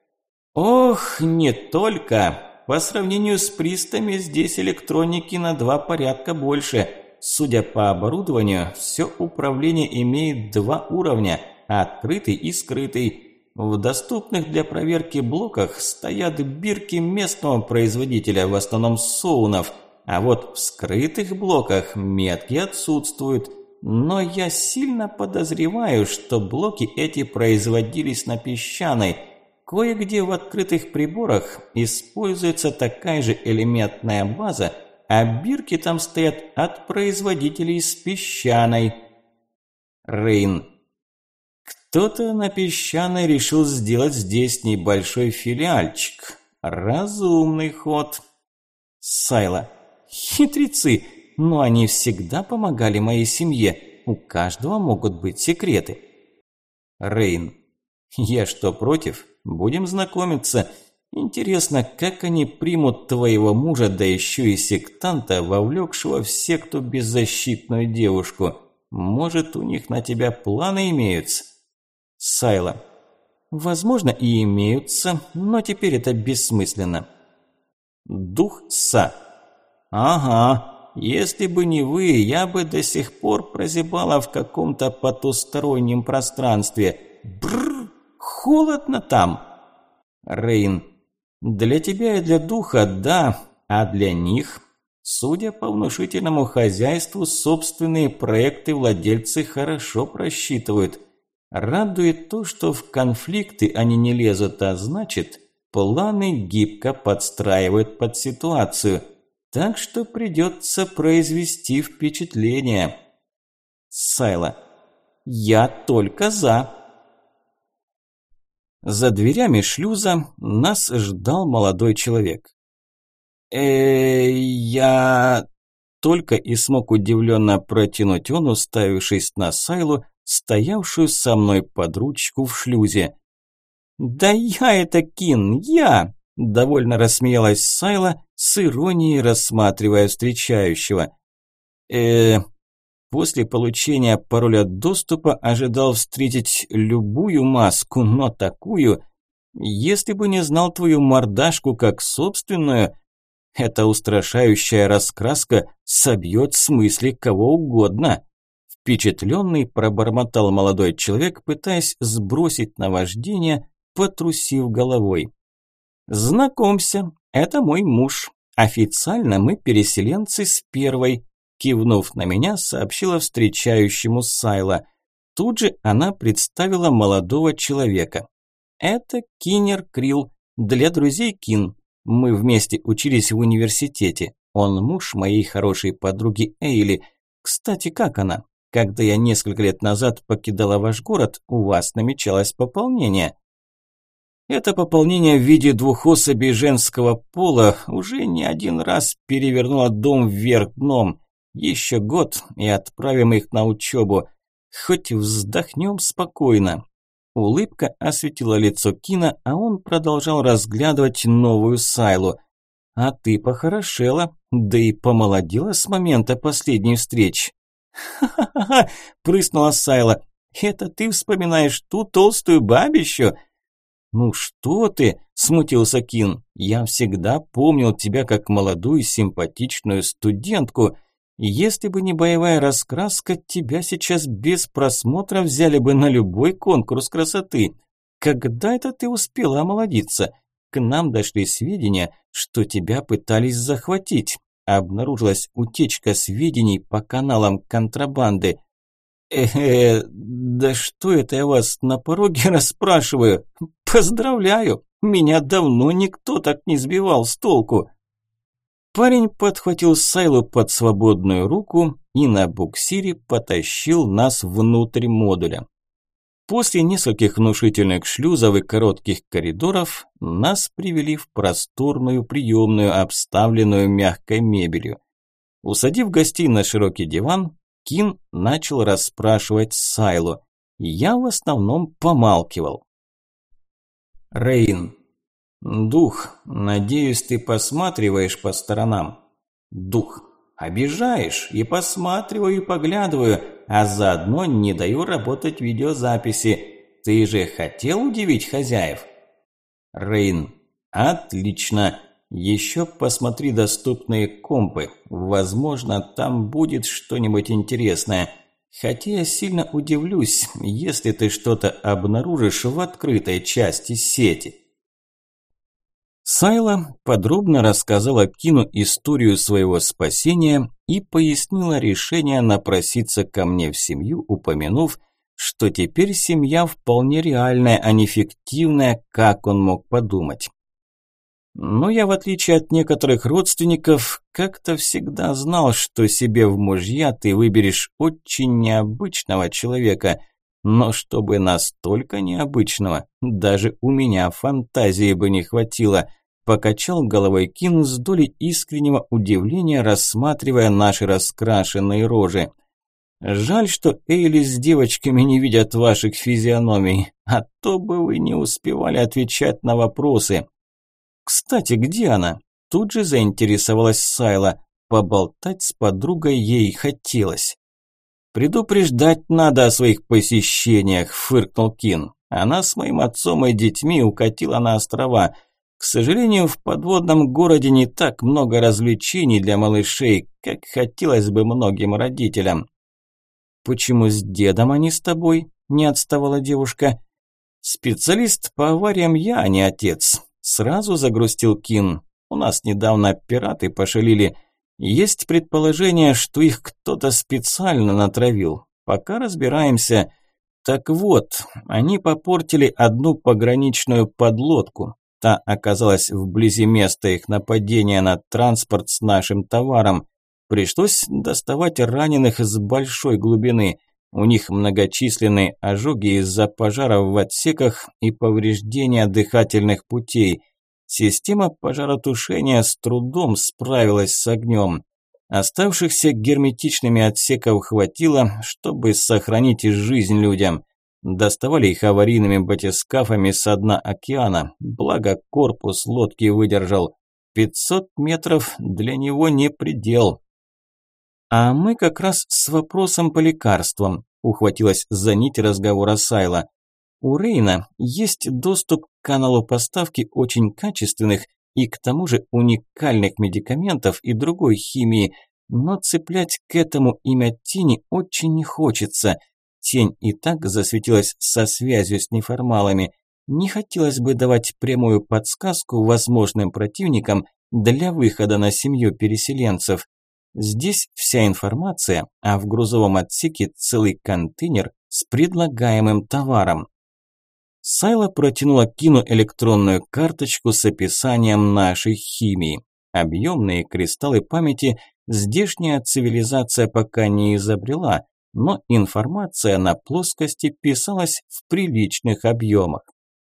Ох, не только. По сравнению с пристами, здесь электроники на 2 порядка больше. Судя по оборудованию, все управление имеет 2 уровня – открытый и скрытый. В доступных для проверки блоках стоят бирки местного производителя, в основном соунов, а вот в скрытых блоках метки отсутствуют. Но я сильно подозреваю, что блоки эти производились на песчаной. Кое-где в открытых приборах используется такая же элементная база, а бирки там стоят от производителей с песчаной. Рейн. Кто-то на песчаной решил сделать здесь небольшой филиальчик. Разумный ход. Сайла. Хитрецы, но они всегда помогали моей семье. У каждого могут быть секреты. Рейн. Я что, против? Будем знакомиться. Интересно, как они примут твоего мужа, да еще и сектанта, вовлекшего в секту беззащитную девушку. Может, у них на тебя планы имеются? Сайла. Возможно, и имеются, но теперь это бессмысленно. Дух Са. Ага, если бы не вы, я бы до сих пор прозябала в каком-то потустороннем пространстве. Бррр, холодно там. Рейн. Для тебя и для духа, да, а для них, судя по внушительному хозяйству, собственные проекты владельцы хорошо просчитывают. Радует то, что в конфликты они не лезут, а значит, планы гибко подстраивают под ситуацию. Так что придется произвести впечатление. Сайла. Я только за. За дверями шлюза нас ждал молодой человек. Я...» Только и смог удивленно протянуть он, уставившись на Сайлу, стоявшую со мной под ручку в шлюзе. «Да я это, Кин, я!» – довольно рассмеялась Сайла, с иронией рассматривая встречающего. После получения пароля доступа ожидал встретить любую маску, но такую, если бы не знал твою мордашку как собственную, эта устрашающая раскраска собьет с мысли кого угодно. Впечатленный пробормотал молодой человек, пытаясь сбросить наваждение, потрусив головой. «Знакомься, это мой муж. Официально мы переселенцы с первой», кивнув на меня, сообщила встречающему Сайла. Тут же она представила молодого человека. «Это Кинер Крилл, для друзей Кин. Мы вместе учились в университете. Он муж моей хорошей подруги Эйли. Кстати, как она? Когда я несколько лет назад покидала ваш город, у вас намечалось пополнение». Это пополнение в виде 2 особей женского пола уже не один раз перевернуло дом вверх дном. Еще год и отправим их на учебу. Хоть вздохнем спокойно. Улыбка осветила лицо Кина, а он продолжал разглядывать новую Сайлу. «А ты похорошела, да и помолодела с момента последней встречи». «Ха-ха-ха!» – прыснула Сайла. «Это ты вспоминаешь ту толстую бабищу?» «Ну что ты?» – смутился Кин. «Я всегда помнил тебя как молодую симпатичную студентку. Если бы не боевая раскраска, тебя сейчас без просмотра взяли бы на любой конкурс красоты. Когда это ты успела омолодиться? К нам дошли сведения, что тебя пытались захватить. Обнаружилась утечка сведений по каналам контрабанды». Да что это я вас на пороге расспрашиваю? Поздравляю, меня давно никто так не сбивал с толку». Парень подхватил Сайлу под свободную руку и на буксире потащил нас внутрь модуля. После нескольких внушительных шлюзов и коротких коридоров нас привели в просторную приемную, обставленную мягкой мебелью. Усадив гостей на широкий диван, Кин начал расспрашивать Сайлу. Я в основном помалкивал. «Рейн. Дух, надеюсь, ты посматриваешь по сторонам?» «Дух. Обижаешь, и посматриваю, и поглядываю, а заодно не даю работать видеозаписи. Ты же хотел удивить хозяев?» «Рейн. Отлично. Еще посмотри доступные компы. Возможно, там будет что-нибудь интересное. Хотя я сильно удивлюсь, если ты что-то обнаружишь в открытой части сети». Сайла подробно рассказала Кину историю своего спасения и пояснила решение напроситься ко мне в семью, упомянув, что теперь семья вполне реальная, а не фиктивная, как он мог подумать. Но я, в отличие от некоторых родственников, как-то всегда знал, что себе в мужья ты выберешь очень необычного человека, но чтобы настолько необычного, даже у меня фантазии бы не хватило, покачал головой Кин с долей искреннего удивления, рассматривая наши раскрашенные рожи. Жаль, что Эйли с девочками не видят ваших физиономий, а то бы вы не успевали отвечать на вопросы. «Кстати, где она?» Тут же заинтересовалась Сайла. Поболтать с подругой ей хотелось. «Предупреждать надо о своих посещениях», – фыркнул Кин. «Она с моим отцом и детьми укатила на острова. К сожалению, в подводном городе не так много развлечений для малышей, как хотелось бы многим родителям». «Почему с дедом они с тобой?» – не отставала девушка. «Специалист по авариям я, а не отец». Сразу загрустил Кин. У нас недавно пираты пошалили. Есть предположение, что их кто-то специально натравил. Пока разбираемся. Так вот, они попортили одну пограничную подлодку. Та оказалась вблизи места их нападения на транспорт с нашим товаром. Пришлось доставать раненых с большой глубины. У них многочисленные ожоги из-за пожаров в отсеках и повреждения дыхательных путей. Система пожаротушения с трудом справилась с огнем. Оставшихся герметичными отсеков хватило, чтобы сохранить жизнь людям. Доставали их аварийными батискафами со дна океана, благо корпус лодки выдержал. 500 метров для него не предел. «А мы как раз с вопросом по лекарствам», – ухватилась за нить разговора Сайла. «У Рейна есть доступ к каналу поставки очень качественных и к тому же уникальных медикаментов и другой химии, но цеплять к этому имя Тени очень не хочется. Тень и так засветилась со связью с неформалами. Не хотелось бы давать прямую подсказку возможным противникам для выхода на семью переселенцев. Здесь вся информация, а в грузовом отсеке целый контейнер с предлагаемым товаром». Сайла протянула Кину электронную карточку с описанием нашей химии. Объемные кристаллы памяти здешняя цивилизация пока не изобрела, но информация на плоскости писалась в приличных объемах.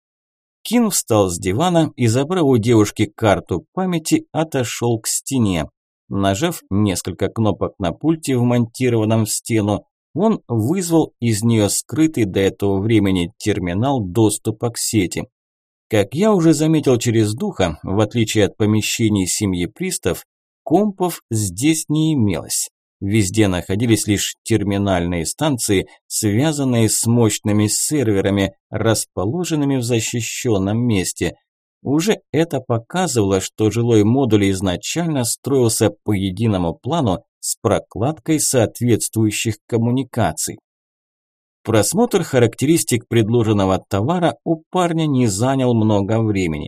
Кин встал с дивана и, забрав у девушки карту памяти, отошел к стене. Нажав несколько кнопок на пульте, вмонтированном в стену, он вызвал из нее скрытый до этого времени терминал доступа к сети. Как я уже заметил через духа, в отличие от помещений семьи пристав, компов здесь не имелось. Везде находились лишь терминальные станции, связанные с мощными серверами, расположенными в защищенном месте. Уже это показывало, что жилой модуль изначально строился по единому плану с прокладкой соответствующих коммуникаций. Просмотр характеристик предложенного товара у парня не занял много времени.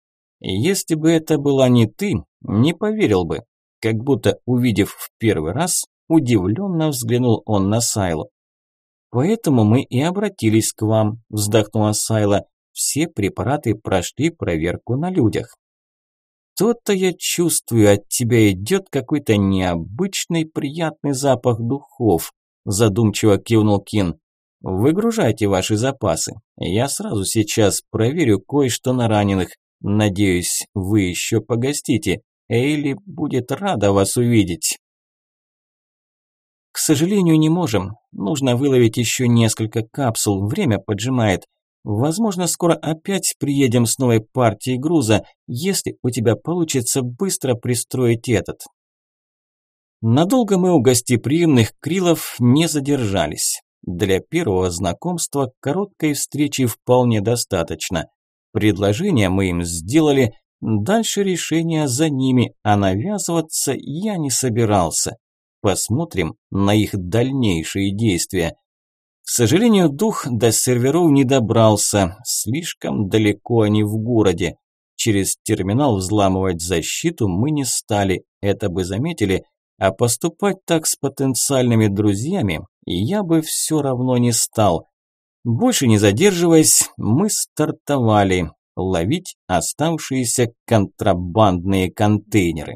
Если бы это была не ты, не поверил бы. Как будто увидев в первый раз, удивленно взглянул он на Сайлу. «Поэтому мы и обратились к вам», – вздохнула Сайла. «Все препараты прошли проверку на людях». «То-то я чувствую, от тебя идет какой-то необычный приятный запах духов», – задумчиво кивнул Кин. «Выгружайте ваши запасы. Я сразу сейчас проверю кое-что на раненых. Надеюсь, вы еще погостите. Эйли будет рада вас увидеть». «К сожалению, не можем. Нужно выловить еще несколько капсул. Время поджимает. Возможно, скоро опять приедем с новой партией груза, если у тебя получится быстро пристроить этот». Надолго мы у гостеприимных Крилов не задержались. Для первого знакомства короткой встречи вполне достаточно. Предложение мы им сделали, дальше решение за ними, а навязываться я не собирался. Посмотрим на их дальнейшие действия. К сожалению, дух до серверов не добрался, слишком далеко они в городе. Через терминал взламывать защиту мы не стали, это бы заметили, а поступать так с потенциальными друзьями я бы все равно не стал. Больше не задерживаясь, мы стартовали ловить оставшиеся контрабандные контейнеры.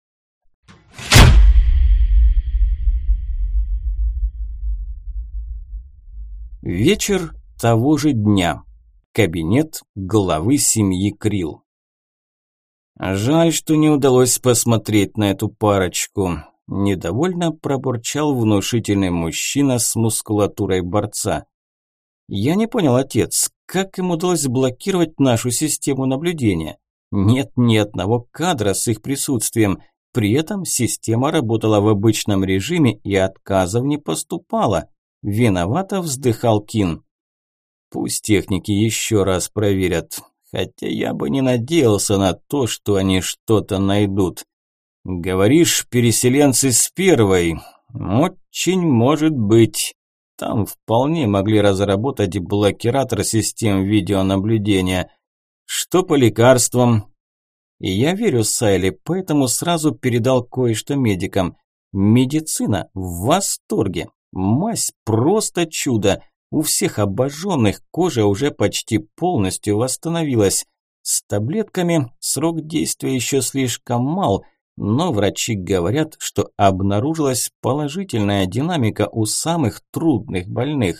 Вечер того же дня. Кабинет главы семьи Крил. «Жаль, что не удалось посмотреть на эту парочку», – недовольно пробурчал внушительный мужчина с мускулатурой борца. «Я не понял, отец, как им удалось блокировать нашу систему наблюдения? Нет ни одного кадра с их присутствием, при этом система работала в обычном режиме и отказов не поступало». Виновато вздыхал Кин. «Пусть техники еще раз проверят. Хотя я бы не надеялся на то, что они что-то найдут. Говоришь, переселенцы с первой? Очень может быть. Там вполне могли разработать блокиратор систем видеонаблюдения. Что по лекарствам?» И я верю Сайле, поэтому сразу передал кое-что медикам. Медицина в восторге. Мазь просто чудо. У всех обожженных кожа уже почти полностью восстановилась. С таблетками срок действия еще слишком мал, но врачи говорят, что обнаружилась положительная динамика у самых трудных больных.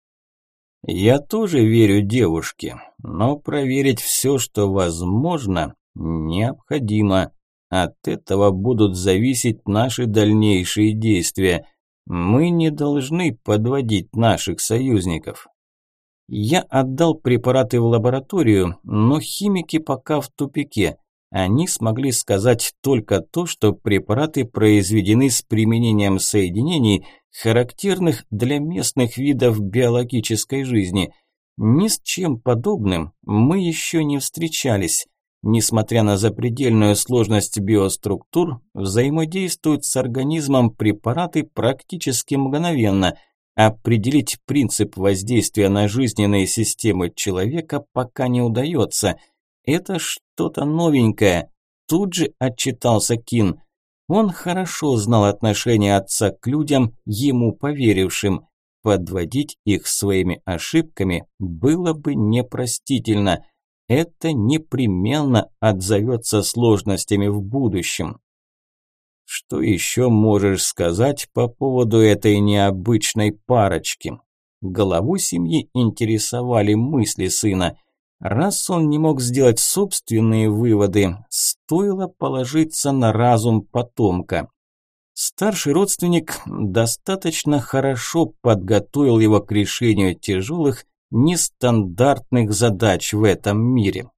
Я тоже верю девушке, но проверить все, что возможно, необходимо. От этого будут зависеть наши дальнейшие действия. Мы не должны подводить наших союзников. Я отдал препараты в лабораторию, но химики пока в тупике. Они смогли сказать только то, что препараты произведены с применением соединений, характерных для местных видов биологической жизни. Ни с чем подобным мы еще не встречались. Несмотря на запредельную сложность биоструктур, взаимодействуют с организмом препараты практически мгновенно. Определить принцип воздействия на жизненные системы человека пока не удается. Это что-то новенькое. Тут же отчитался Кин. Он хорошо знал отношение отца к людям, ему поверившим. Подводить их своими ошибками было бы непростительно. Это непременно отзовется сложностями в будущем. Что еще можешь сказать по поводу этой необычной парочки? Главу семьи интересовали мысли сына. Раз он не мог сделать собственные выводы, стоило положиться на разум потомка. Старший родственник достаточно хорошо подготовил его к решению тяжелых, нестандартных задач в этом мире.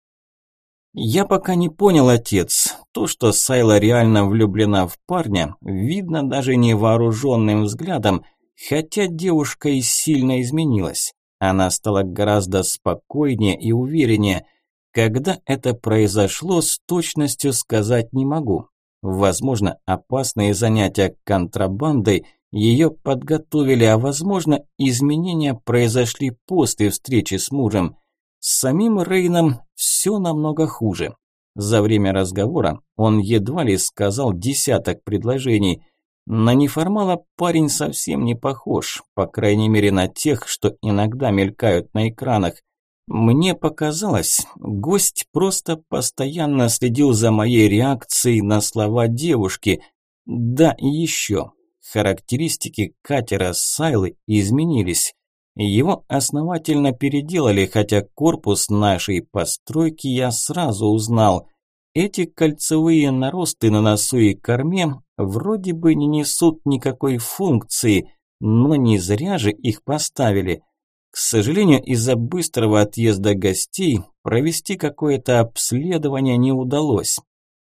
Я пока не понял, отец. То, что Сайла реально влюблена в парня, видно даже невооруженным взглядом, хотя девушка и сильно изменилась. Она стала гораздо спокойнее и увереннее. Когда это произошло, с точностью сказать не могу. Возможно, опасные занятия контрабандой ее подготовили, а возможно, изменения произошли после встречи с мужем. С самим Рейном все намного хуже. За время разговора он едва ли сказал десяток предложений. На неформала парень совсем не похож, по крайней мере на тех, что иногда мелькают на экранах. Мне показалось, гость просто постоянно следил за моей реакцией на слова девушки. Да и еще, характеристики катера Сайлы изменились. Его основательно переделали, хотя корпус нашей постройки я сразу узнал. Эти кольцевые наросты на носу и корме вроде бы не несут никакой функции, но не зря же их поставили. К сожалению, из-за быстрого отъезда гостей провести какое-то обследование не удалось.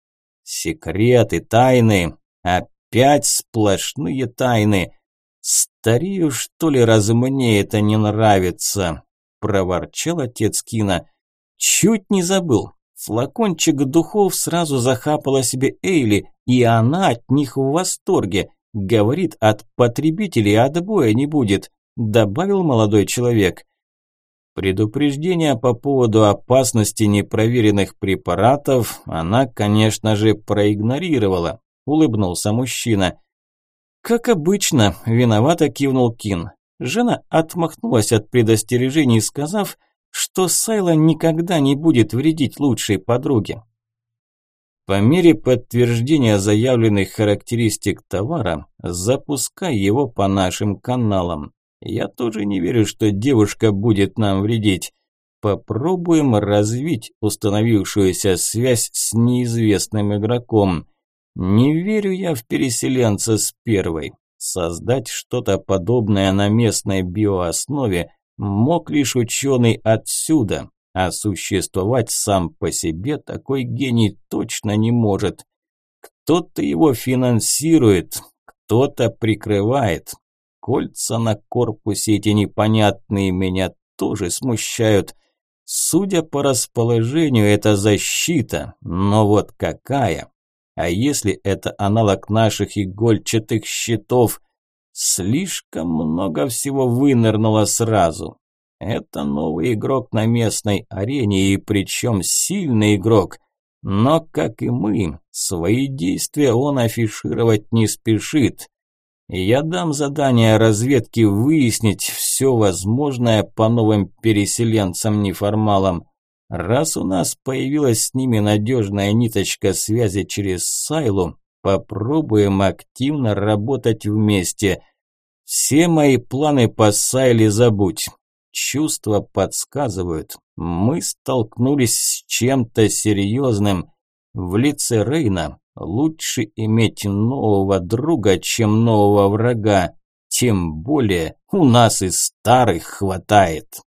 Секреты, тайны, опять сплошные тайны. «Старею, что ли, раз мне это не нравится?» – проворчал отец Кина. «Чуть не забыл. Флакончик духов сразу захапала себе Эйли, и она от них в восторге. Говорит, от потребителей отбоя не будет», – добавил молодой человек. Предупреждение по поводу опасности непроверенных препаратов она, конечно же, проигнорировала, улыбнулся мужчина. «Как обычно», – виновато кивнул Кин. Жена отмахнулась от предостережений, сказав, что Сайла никогда не будет вредить лучшей подруге. По мере подтверждения заявленных характеристик товара, запускай его по нашим каналам. Я тоже не верю, что девушка будет нам вредить. Попробуем развить установившуюся связь с неизвестным игроком. Не верю я в переселенца с первой. Создать что-то подобное на местной биооснове мог лишь ученый отсюда, а существовать сам по себе такой гений точно не может. Кто-то его финансирует, кто-то прикрывает. Кольца на корпусе эти непонятные меня тоже смущают. Судя по расположению, это защита, но вот какая? А если это аналог наших игольчатых щитов? Слишком много всего вынырнуло сразу. Это новый игрок на местной арене, и причем сильный игрок. Но, как и мы, свои действия он афишировать не спешит. Я дам задание разведке выяснить все возможное по новым переселенцам-неформалам. Раз у нас появилась с ними надежная ниточка связи через Сайлу, попробуем активно работать вместе. Все мои планы по Сайле забудь. Чувства подсказывают, мы столкнулись с чем-то серьезным. В лице Рейна лучше иметь нового друга, чем нового врага. Тем более у нас и старых хватает.